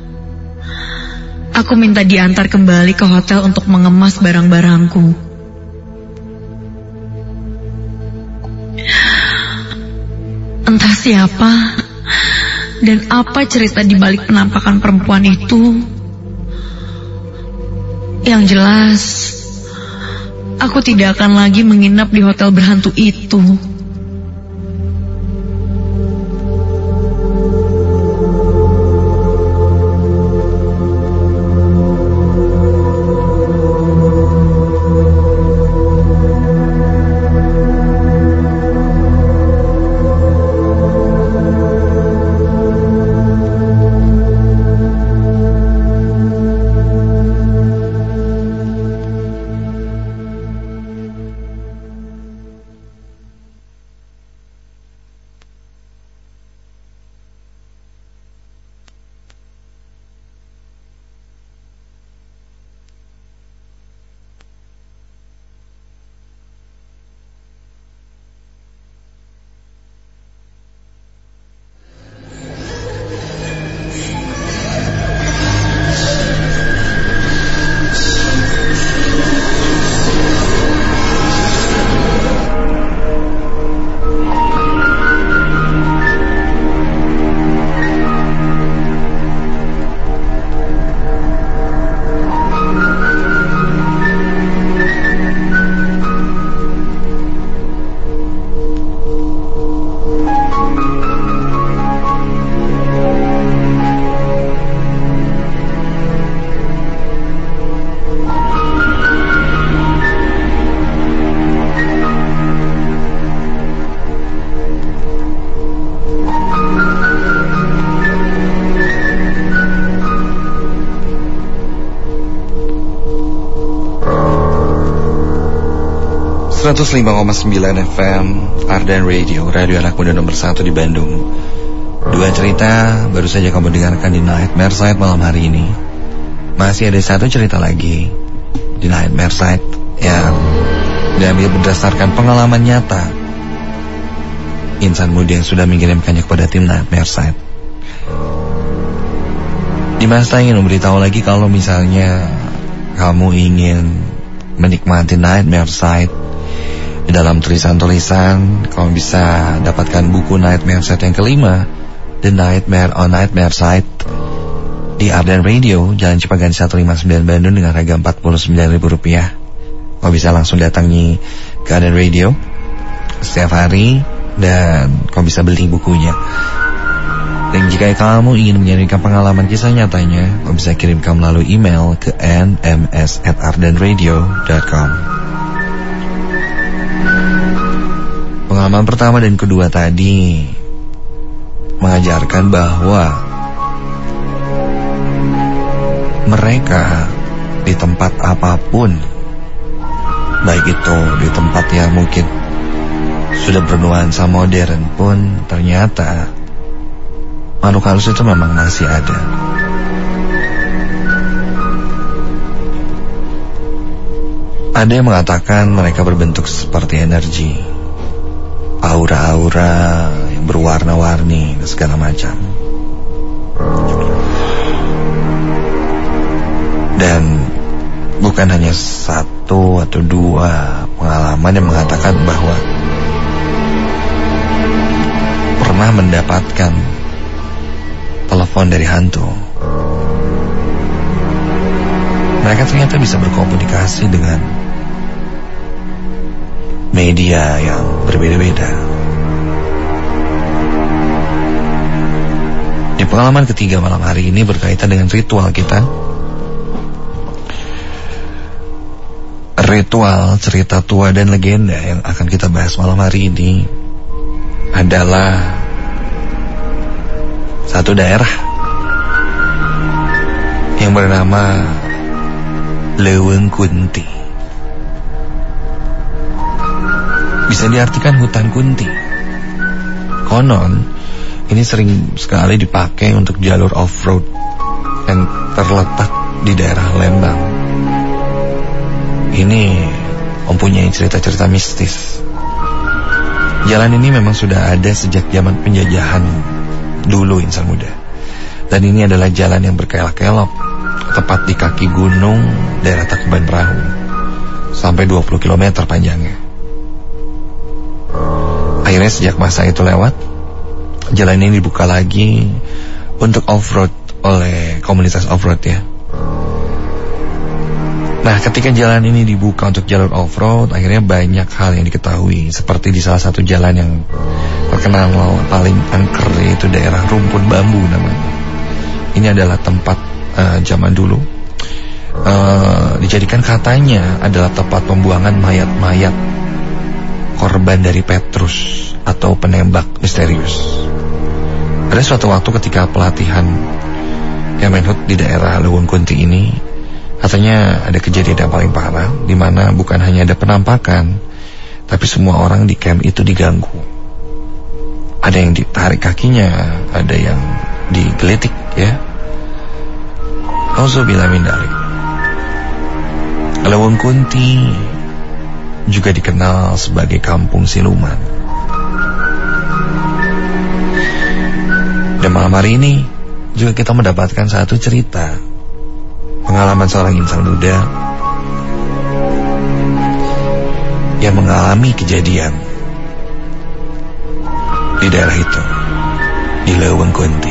aku minta diantar kembali ke hotel untuk mengemas barang-barangku. Entah siapa dan apa cerita di balik penampakan perempuan itu. Yang jelas, aku tidak akan lagi menginap di hotel berhantu itu. 105,9 FM Ardan Radio, radio anak muda nomor 1 di Bandung. Dua cerita baru saja kamu dengarkan di Nightmare Side malam hari ini. Masih ada satu cerita lagi di Nightmare Side yang diambil berdasarkan pengalaman nyata insan muda yang sudah mengirimkannya kepada tim Nightmare Side. Dimas ingin memberitahu lagi kalau misalnya kamu ingin menikmati Nightmare Side, di dalam tulisan-tulisan kamu bisa dapatkan buku Nightmare Side yang kelima, The Nightmare on Nightmare Side, di Ardan Radio, Jalan Cipaganti 159 Bandung dengan harga Rp49.000. Kamu bisa langsung datangi ke Ardan Radio setiap hari dan kamu bisa beli bukunya. Dan jika kamu ingin menyampaikan pengalaman kisah nyatanya, kamu bisa kirimkan melalui email ke nms@ardanradio.com. Pengalaman pertama dan kedua tadi mengajarkan bahwa mereka di tempat apapun, baik itu di tempat yang mungkin sudah bernuansa modern pun, ternyata makhluk halus itu memang masih ada. Ada yang mengatakan mereka berbentuk seperti energi, aura-aura yang berwarna-warni dan segala macam. Dan bukan hanya satu atau dua pengalaman yang mengatakan bahwa pernah mendapatkan telepon dari hantu. Mereka ternyata bisa berkomunikasi dengan media yang berbeda-beda. Di pengalaman ketiga malam hari ini berkaitan dengan ritual kita. Ritual, cerita tua dan legenda yang akan kita bahas malam hari ini adalah satu daerah yang bernama Leuweung Kunti. Bisa diartikan hutan kunti. Konon ini sering sekali dipakai untuk jalur off-road yang terletak di daerah Lembang. Ini mempunyai cerita-cerita mistis. Jalan ini memang sudah ada sejak zaman penjajahan dulu, insan muda. Dan ini adalah jalan yang berkelok-kelok, tepat di kaki gunung daerah Tangkuban Perahu, sampai 20 km panjangnya. Akhirnya sejak masa itu lewat, jalan ini dibuka lagi untuk off-road oleh komunitas off-road ya. Nah, ketika jalan ini dibuka untuk jalur off-road, akhirnya banyak hal yang diketahui. Seperti di salah satu jalan yang terkenal paling angker, yaitu daerah Rumpun Bambu namanya. Ini adalah tempat zaman dulu dijadikan katanya adalah tempat pembuangan mayat-mayat korban dari Petrus atau penembak misterius. Ada suatu waktu ketika pelatihan Kemenhub di daerah Leuweung Kunti ini, katanya ada kejadian yang paling parah, di mana bukan hanya ada penampakan, tapi semua orang di camp itu diganggu. Ada yang ditarik kakinya, ada yang digelitik ya. Auzubillah min dzalik. Leuweung Kunti juga dikenal sebagai kampung siluman. Dan malam hari ini juga kita mendapatkan satu cerita pengalaman seorang insan muda yang mengalami kejadian di daerah itu, di Leuweung Kunti.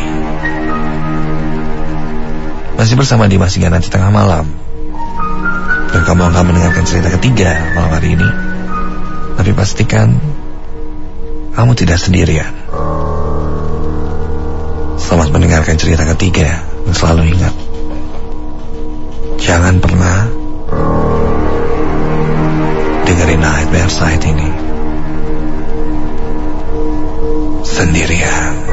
Masih bersama Dimas hingga nanti tengah malam. Dan kamu akan mendengarkan cerita ketiga malam hari ini. Tapi pastikan kamu tidak sendirian. Selamat mendengarkan cerita ketiga. Dan selalu ingat, jangan pernah dengerin Nightmare Side ini sendirian.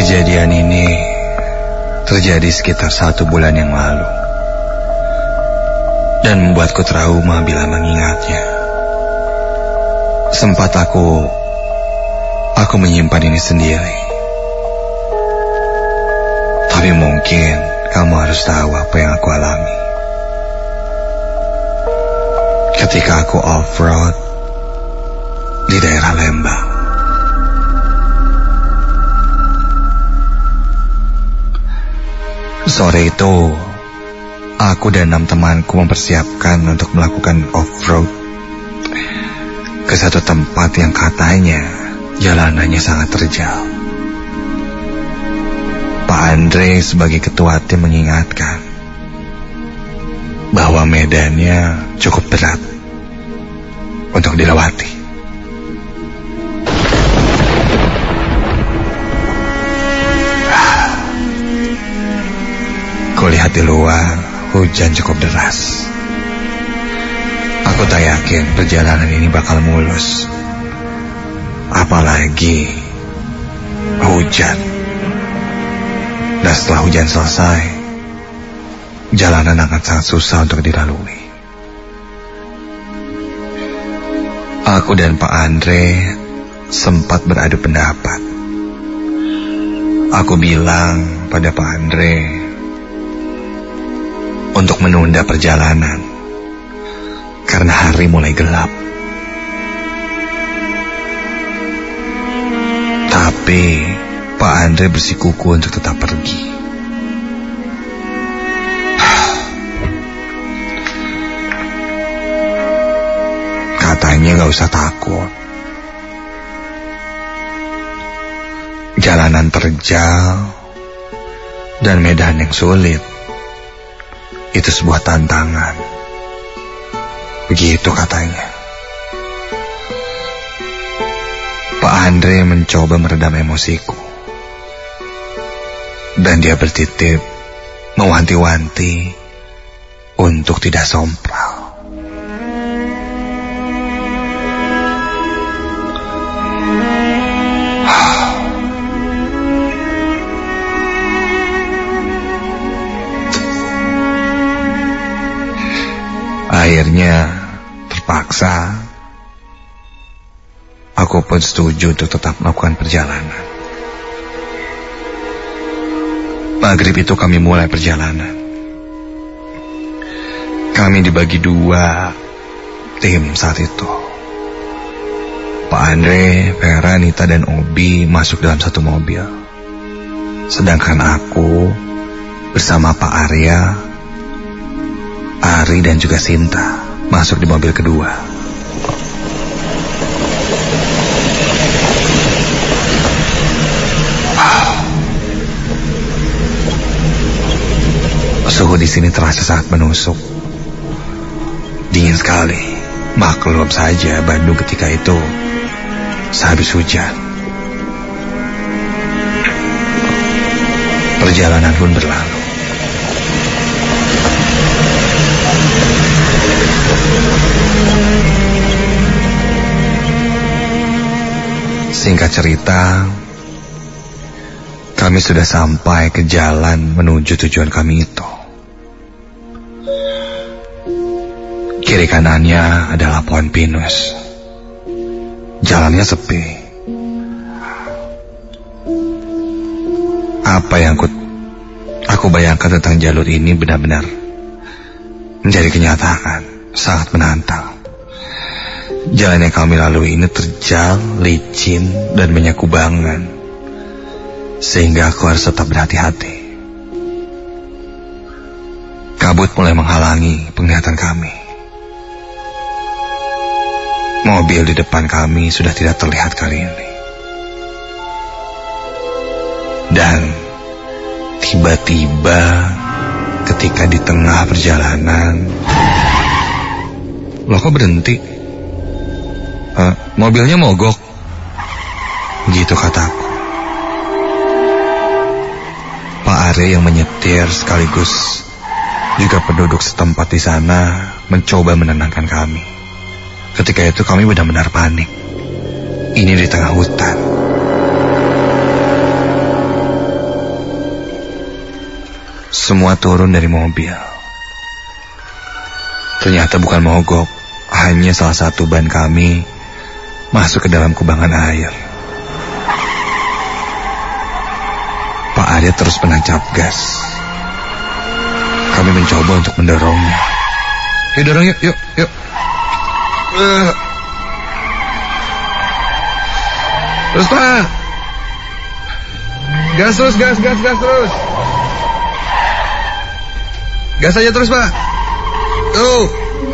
Kejadian ini terjadi sekitar 1 bulan yang lalu dan membuatku trauma bila mengingatnya. Sempat aku menyimpan ini sendiri. Tapi mungkin kamu harus tahu apa yang aku alami. Ketika aku off-road di daerah Lembang. Sore itu, aku dan 6 temanku mempersiapkan untuk melakukan off-road ke satu tempat yang katanya jalanannya sangat terjal. Pak Andre sebagai ketua tim mengingatkan bahwa medannya cukup berat untuk dilewati. Kulihat di luar hujan cukup deras. Aku tak yakin perjalanan ini bakal mulus. Apalagi hujan. Dan setelah hujan selesai, jalanan akan sangat susah untuk dilalui. Aku dan Pak Andre sempat beradu pendapat. Aku bilang pada Pak Andre untuk menunda perjalanan karena hari mulai gelap. Tapi Pak Andre bersikuku untuk tetap pergi. Katanya gak usah takut. Jalanan terjal dan medan yang sulit itu sebuah tantangan. Begitu katanya. Pak Andre mencoba meredam emosiku. Dan dia bertitip mewanti-wanti untuk tidak sompral. Akhirnya terpaksa aku pun setuju untuk tetap melakukan perjalanan. Maghrib itu kami mulai perjalanan. Kami dibagi 2 tim saat itu. Pak Andre, Vera, Nita, dan Obi masuk dalam satu mobil. Sedangkan aku bersama Pak Arya, Ari, dan juga Sinta masuk di mobil kedua. Suhu di sini terasa sangat menusuk. Dingin sekali. Maklum saja Bandung ketika itu sehabis hujan. Perjalanan pun berlalu. Singkat cerita, kami sudah sampai ke jalan menuju tujuan kami itu. Kiri kanannya adalah pohon pinus. Jalannya sepi. Apa yang aku bayangkan tentang jalur ini benar-benar menjadi kenyataan. Sangat menantang. Jalan yang kami lalui ini terjal, licin, dan banyak kubangan. Sehingga aku harus tetap berhati-hati. Kabut mulai menghalangi penglihatan kami. Mobil di depan kami sudah tidak terlihat kali ini. Dan tiba-tiba ketika di tengah perjalanan, loh kok berhenti? Mobilnya mogok. Gitu kataku. Pak Are yang menyetir sekaligus juga penduduk setempat di sana mencoba menenangkan kami. Ketika itu kami benar-benar panik. Ini di tengah hutan. semua turun dari mobil. Ternyata bukan mogok, hanya salah satu ban kami masuk ke dalam kubangan air. Pak Arya terus menancap gas. Kami mencoba untuk mendorongnya. Yuk dorong yuk. Terus Pak. Gas terus. Gas aja terus Pak. Tuh.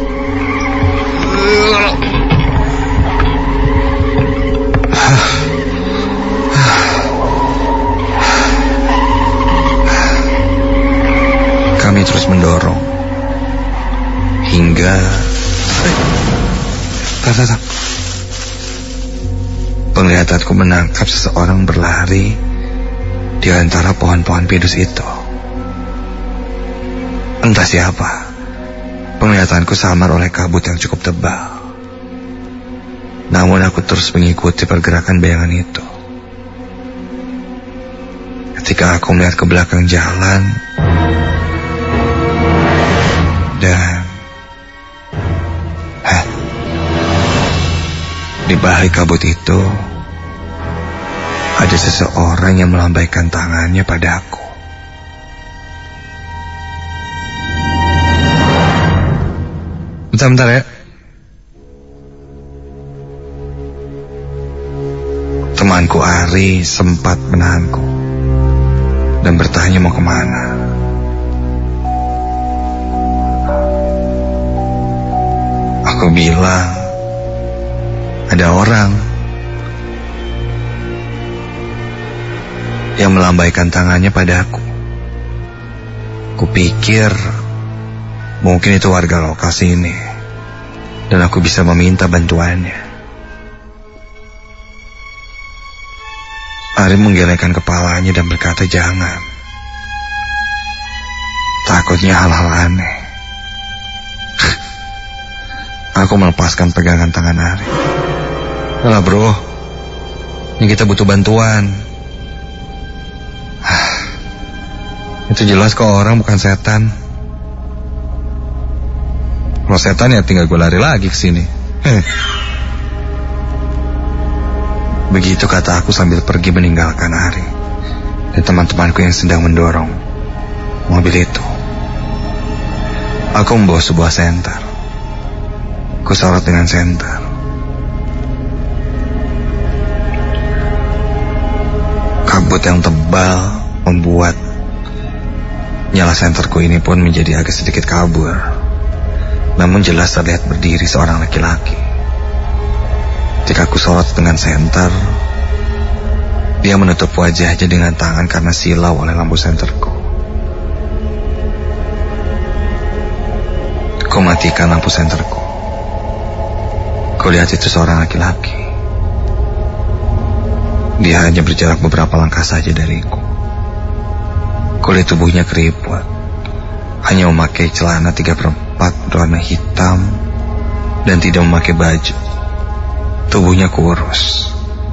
Kami terus mendorong hingga penglihatanku menangkap seseorang berlari di antara pohon-pohon pinus itu. Entah siapa. Penglihatanku samar oleh kabut yang cukup tebal. Namun aku terus mengikuti pergerakan bayangan itu. Ketika aku melihat ke belakang jalan dan di balik kabut itu ada seseorang yang melambaikan tangannya padaku. Bentar ya. Temanku Ari sempat menahanku dan bertanya mau kemana. Aku bilang ada orang yang melambaikan tangannya padaku. Kupikir mungkin itu warga lokasi ini dan aku bisa meminta bantuannya. Ari menggelengkan kepalanya dan berkata jangan. Takutnya hal-hal aneh. Aku melepaskan pegangan tangan Ari. Alah bro, ini kita butuh bantuan. Itu jelas kok orang bukan setan. Kalau setan ya tinggal gue lari lagi ke sini. Begitu kata aku sambil pergi meninggalkan Ari dan teman-temanku yang sedang mendorong mobil itu. Aku membawa sebuah senter. Ku sorot dengan senter. Kabut yang tebal membuat nyala senterku ini pun menjadi agak sedikit kabur. Namun jelas terlihat berdiri seorang laki-laki. Ketika aku sorot dengan senter, dia menutup wajahnya dengan tangan karena silau oleh lampu senterku. Ku matikan lampu senterku. Kulihat itu seorang laki-laki. Dia hanya berjarak beberapa langkah saja dariku. Kulit tubuhnya keriput. Hanya memakai celana 3/4 warna hitam dan tidak memakai baju. Tubuhnya kurus,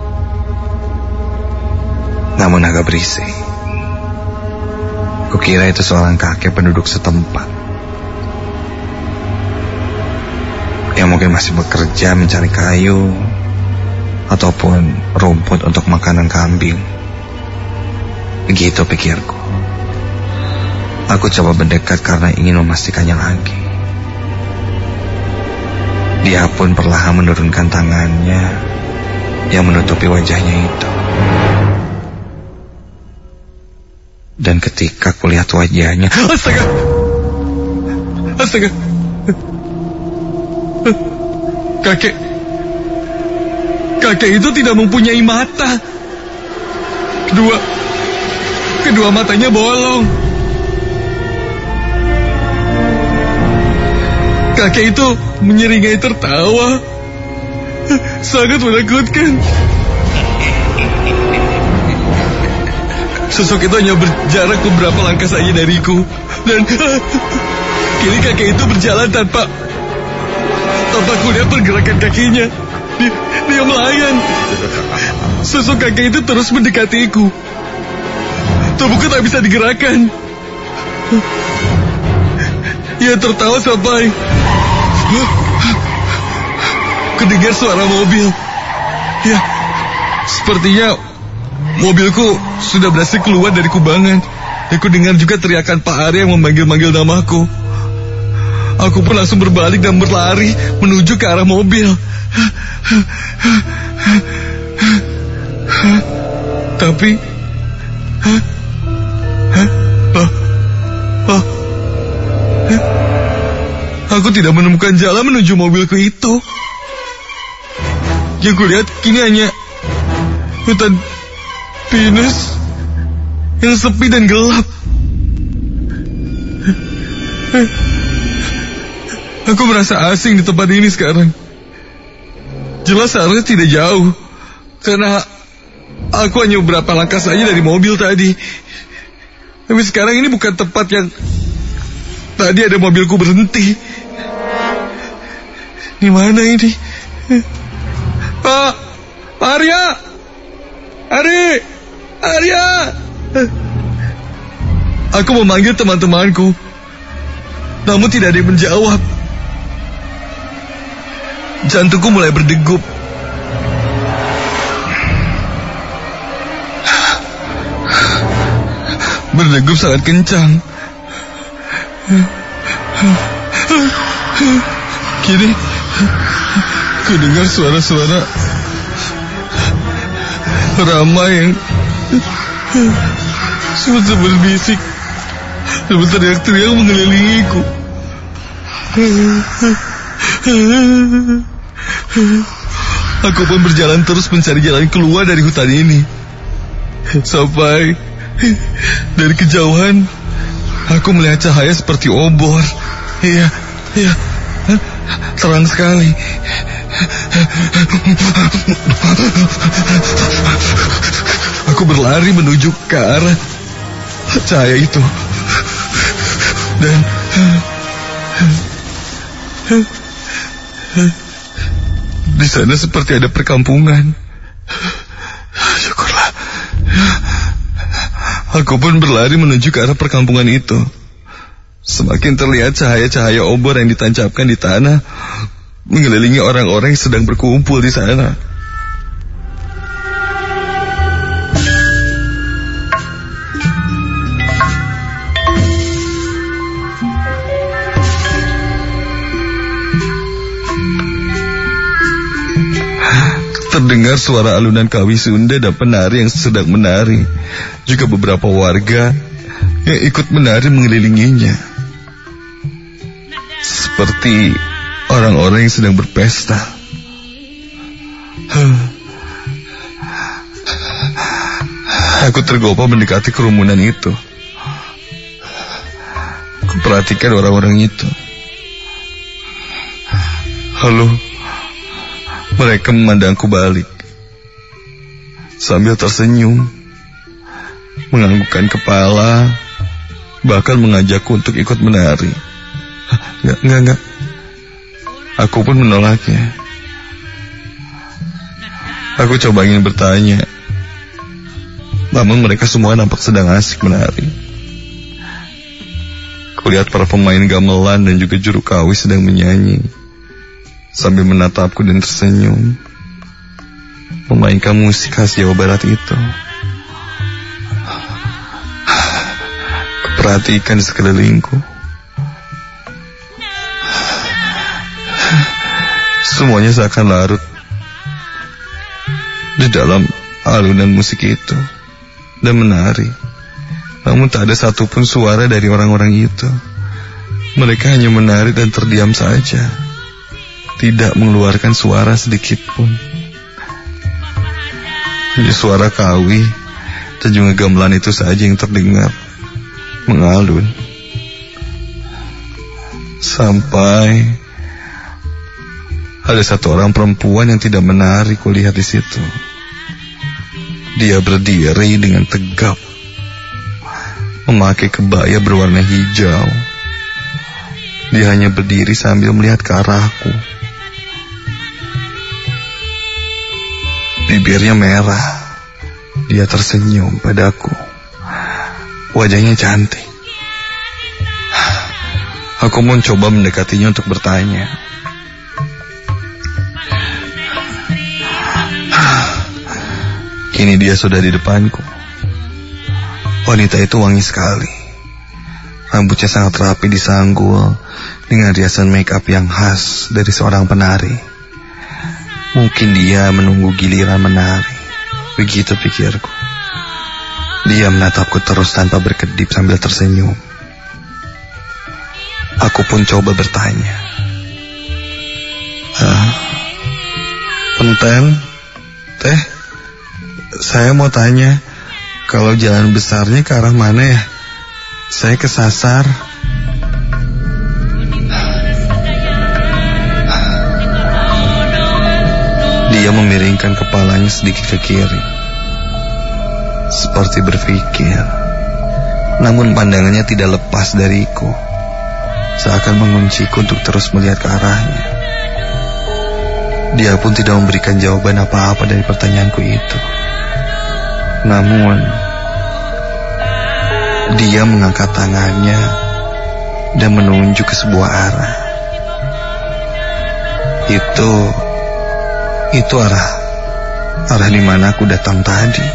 namun agak berisik. Kukira itu seorang kakek penduduk setempat yang mungkin masih bekerja mencari kayu ataupun rumput untuk makanan kambing. Begitu pikirku. Aku coba mendekat karena ingin memastikannya lagi. Dia pun perlahan menurunkan tangannya yang menutupi wajahnya itu. Dan ketika kulihat wajahnya, astaga! Kakek itu tidak mempunyai mata. Kedua matanya bolong. Kakek itu menyeringai tertawa. Sangat menakutkan. Sosok itu hanya berjarak beberapa langkah saja dariku. Dan kini kakek itu berjalan tanpa kulihat pergerakan kakinya. Dia melayang. Sosok kakek itu terus mendekatiku. Tubuhku tak bisa digerakkan. Ia tertawa sampai kedengar suara mobil. Ya, sepertinya mobilku sudah berhasil keluar dari kubangan. Aku dengar juga teriakan Pak Arya yang memanggil-manggil namaku. Aku pun langsung berbalik dan berlari menuju ke arah mobil. Tapi aku tidak menemukan jalan menuju mobilku itu. Yang kulihat kini hanya hutan pinus yang sepi dan gelap. Aku merasa asing di tempat ini sekarang. Jelas seharusnya tidak jauh, karena aku hanya beberapa langkah saja dari mobil tadi. Tapi sekarang ini bukan tempat yang tadi ada mobilku berhenti. Di mana ini? Pak Arya! Arya! Aku memanggil teman-temanku, namun tidak ada yang menjawab. Jantungku mulai berdegup. Berdegup sangat kencang. Kini ku dengar suara-suara ramai yang seperti berbisik dan berteriak-teriak mengelilingiku. Aku pun berjalan terus mencari jalan keluar dari hutan ini. Sampai dari kejauhan aku melihat cahaya seperti obor. Iya, terang sekali. Aku berlari menuju ke arah cahaya itu. Dan di sana seperti ada perkampungan. Syukurlah. Aku pun berlari menuju ke arah perkampungan itu. Semakin terlihat cahaya-cahaya obor yang ditancapkan di tanah mengelilingi orang-orang yang sedang berkumpul di sana. Terdengar suara alunan kawi Sunda dan penari yang sedang menari. Juga beberapa warga yang ikut menari mengelilinginya. Seperti orang-orang yang sedang berpesta. Aku tergopoh mendekati kerumunan itu. Kuperhatikan orang-orang itu. Lalu mereka memandangku balik sambil tersenyum, menganggukkan kepala, bahkan mengajakku untuk ikut menari. Enggak. Aku pun menolaknya. Aku coba ingin bertanya, namun mereka semua nampak sedang asik menari. Kulihat para pemain gamelan dan juga juru kawi sedang menyanyi sambil menatapku dan tersenyum, memainkan musik khas Jawa Barat itu. Kuperhatikan di sekelilingku. Semuanya seakan larut di dalam alunan musik itu dan menari. Namun tak ada satupun suara dari orang-orang itu. Mereka hanya menari dan terdiam saja, tidak mengeluarkan suara sedikit pun. Hanya suara kawi dan juga gamelan itu saja yang terdengar mengalun. Sampai ada satu orang perempuan yang tidak menari kulihat di situ. Dia berdiri dengan tegap, memakai kebaya berwarna hijau. Dia hanya berdiri sambil melihat ke arahku. Bibirnya merah. Dia tersenyum padaku. Wajahnya cantik. Aku mencoba mendekatinya untuk bertanya. Kini dia sudah di depanku. Wanita itu wangi sekali. Rambutnya sangat rapi disanggul dengan riasan make up yang khas dari seorang penari. Mungkin dia menunggu giliran menari. Begitu pikirku. Dia menatapku terus tanpa berkedip sambil tersenyum. Aku pun coba bertanya. Penten, teh, saya mau tanya, kalau jalan besarnya ke arah mana ya? Saya kesasar. Dia memiringkan kepalanya sedikit ke kiri, seperti berpikir. Namun pandangannya tidak lepas dariku, seakan mengunciku untuk terus melihat ke arahnya. Dia pun tidak memberikan jawaban apa-apa dari pertanyaanku itu. Namun dia mengangkat tangannya dan menunjuk ke sebuah arah. Itu arah di mana aku datang tadi.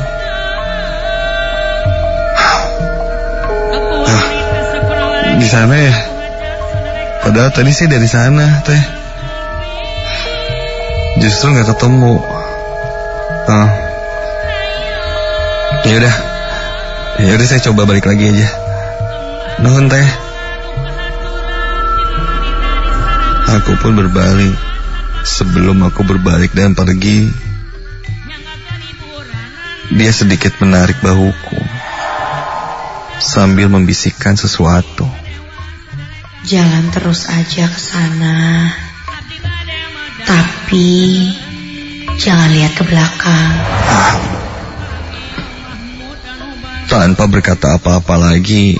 Di sana ya? Padahal tadi sih dari sana, teh. Justru nggak ketemu. Ya udah saya coba balik lagi aja. Nuhun, teh. Aku pun berbalik. Sebelum aku berbalik dan pergi, dia sedikit menarik bahuku sambil membisikkan sesuatu. Jalan terus aja ke sana, tapi jangan lihat ke belakang. Tanpa berkata apa-apa lagi,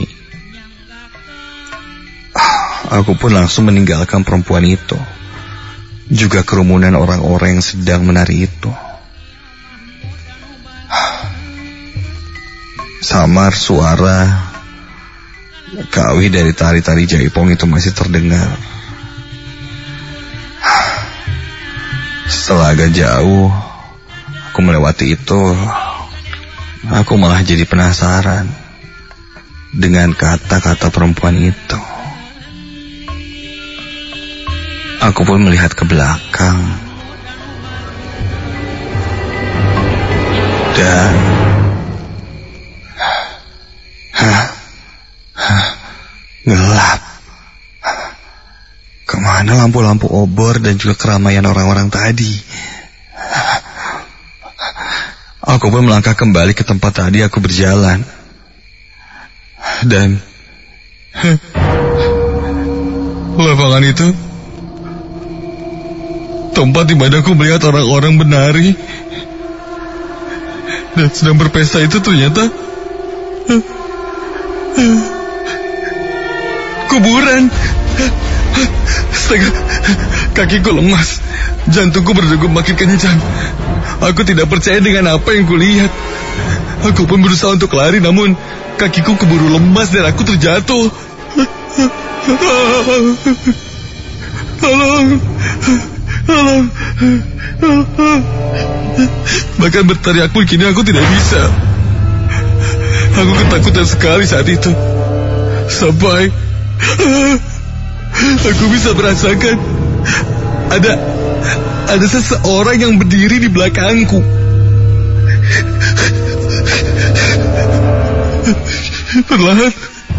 aku pun langsung meninggalkan perempuan itu, juga kerumunan orang-orang yang sedang menari itu. Samar suara Kawi dari tari-tari jaipong itu masih terdengar. Setelah agak jauh aku melewati itu, aku malah jadi penasaran dengan kata-kata perempuan itu. Aku pun melihat ke belakang dan gelap. Kemana lampu-lampu obor dan juga keramaian orang-orang tadi? Aku pun melangkah kembali ke tempat tadi aku berjalan. Dan lapangan itu, tempat di mana aku melihat orang-orang menari dan sedang berpesta itu ternyata kuburan. Astaga, kakiku lemas, jantungku berdegup makin kencang. Aku tidak percaya dengan apa yang kulihat. Aku pun berusaha untuk lari, namun kakiku keburu lemas dan aku terjatuh. Tolong. Bahkan berteriak pun kini aku tidak bisa. Aku ketakutan sekali saat itu, sampai aku bisa merasakan ada seseorang yang berdiri di belakangku. Perlahan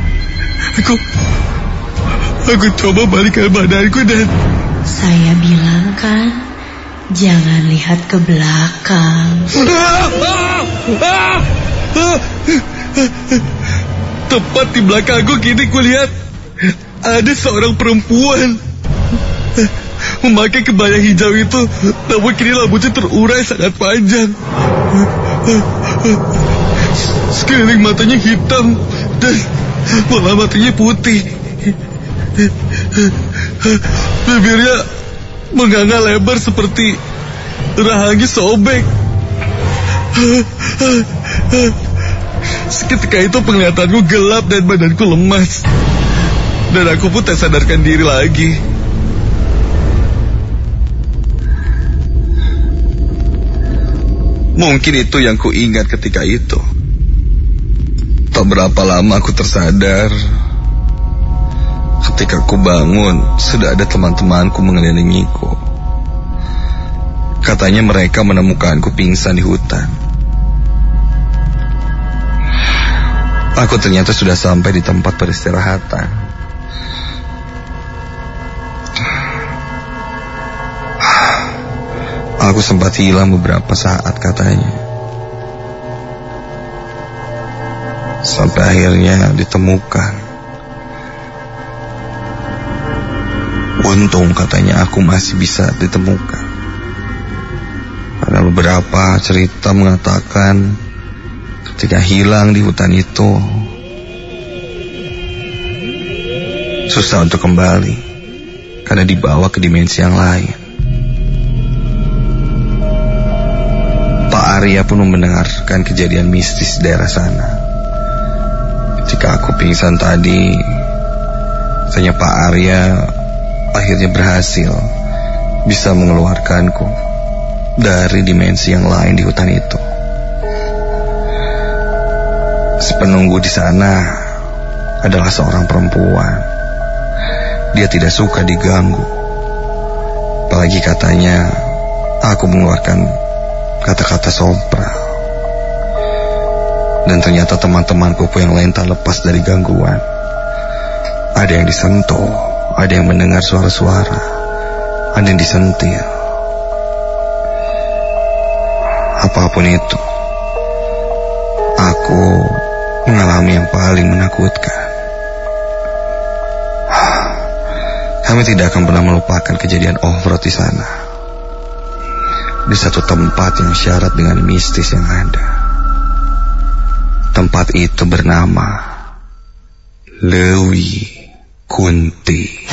aku coba balik ke badanku dan saya bilang kan, jangan lihat ke belakang. Tepat di belakangku kini kulihat ada seorang perempuan memakai kebaya hijau itu, namun kini rambutnya terurai sangat panjang. Sekeliling matanya hitam dan bola matanya putih. Bibirnya menganga lebar seperti rahangnya sobek. Seketika itu penglihatanku gelap dan badanku lemas. Dan aku pun tak sadarkan diri lagi. Mungkin itu yang ku ingat ketika itu. Tak berapa lama aku tersadar. Ketika ku bangun, sudah ada teman-temanku mengelilingiku. Katanya mereka menemukanku pingsan di hutan. Aku ternyata sudah sampai di tempat peristirahatan. Aku sempat hilang beberapa saat katanya. Sampai akhirnya ditemukan. Untung katanya aku masih bisa ditemukan. Karena beberapa cerita mengatakan ketika hilang di hutan itu susah untuk kembali karena dibawa ke dimensi yang lain. Pak Arya pun mendengarkan kejadian mistis di daerah sana. Ketika aku pingsan tadi, katanya Pak Arya akhirnya berhasil bisa mengeluarkanku dari dimensi yang lain di hutan itu. Si penunggu di sana adalah seorang perempuan. Dia tidak suka diganggu. Apalagi katanya aku mengeluarkan kata-kata sompral. Dan ternyata teman-temanku yang lain tak lepas dari gangguan. Ada yang disentuh, ada yang mendengar suara-suara, ada yang disentil. Apapun itu, aku mengalami yang paling menakutkan. Kami tidak akan pernah melupakan kejadian off-road di sana. Di satu tempat yang syarat dengan mistis yang ada. Tempat itu bernama Lewi Kunti.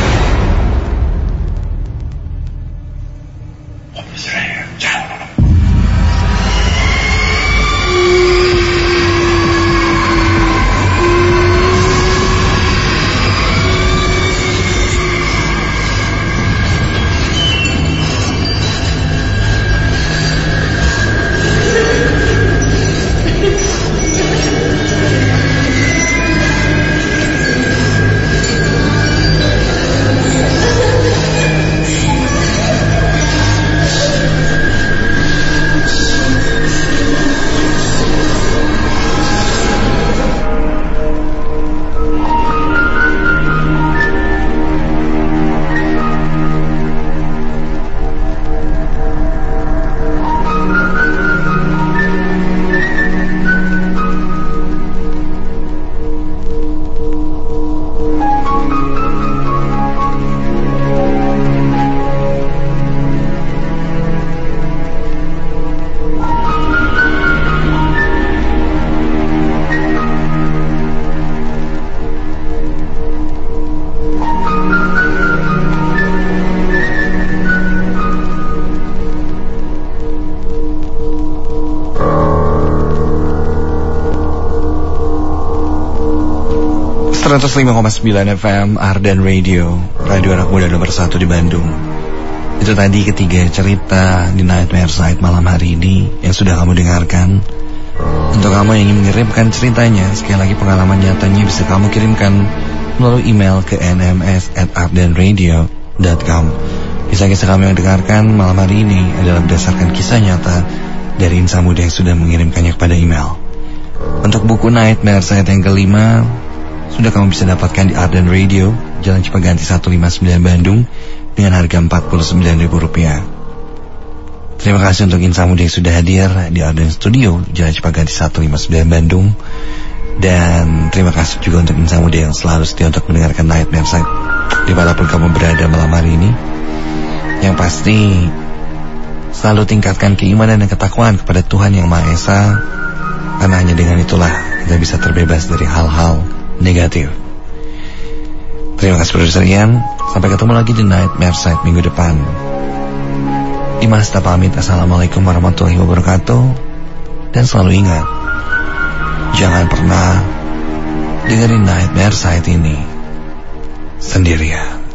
FM Ardan Radio, radio anak muda nomor 1 di Bandung. Itu tadi ketiga cerita di Nightmare Side malam hari ini yang sudah kamu dengarkan. Untuk kamu yang ingin mengirimkan ceritanya, sekali lagi pengalaman nyatanya bisa kamu kirimkan melalui email ke nms@ardanradio.com. Kisah-kisah kami yang dengarkan malam hari ini adalah berdasarkan kisah nyata dari insan muda yang sudah mengirimkannya kepada email. Untuk buku Nightmare Side yang kelima sudah kamu bisa dapatkan di Ardan Radio, Jalan Cipaganti 159 Bandung dengan harga Rp49.000. Terima kasih untuk insan muda yang sudah hadir di Ardan Studio, Jalan Cipaganti 159 Bandung. Dan terima kasih juga untuk insan muda yang selalu setia untuk mendengarkan Nightmare Side dimanapun kamu berada malam hari ini. Yang pasti selalu tingkatkan keimanan dan ketakwaan kepada Tuhan Yang Maha Esa, karena hanya dengan itulah kita bisa terbebas dari hal-hal negatif. Terima kasih produser Ian. Sampai ketemu lagi di Nightmare Side minggu depan. Dimas tak pamit. Assalamualaikum warahmatullahi wabarakatuh. Dan selalu ingat, jangan pernah dengerin Nightmare Side ini sendirian.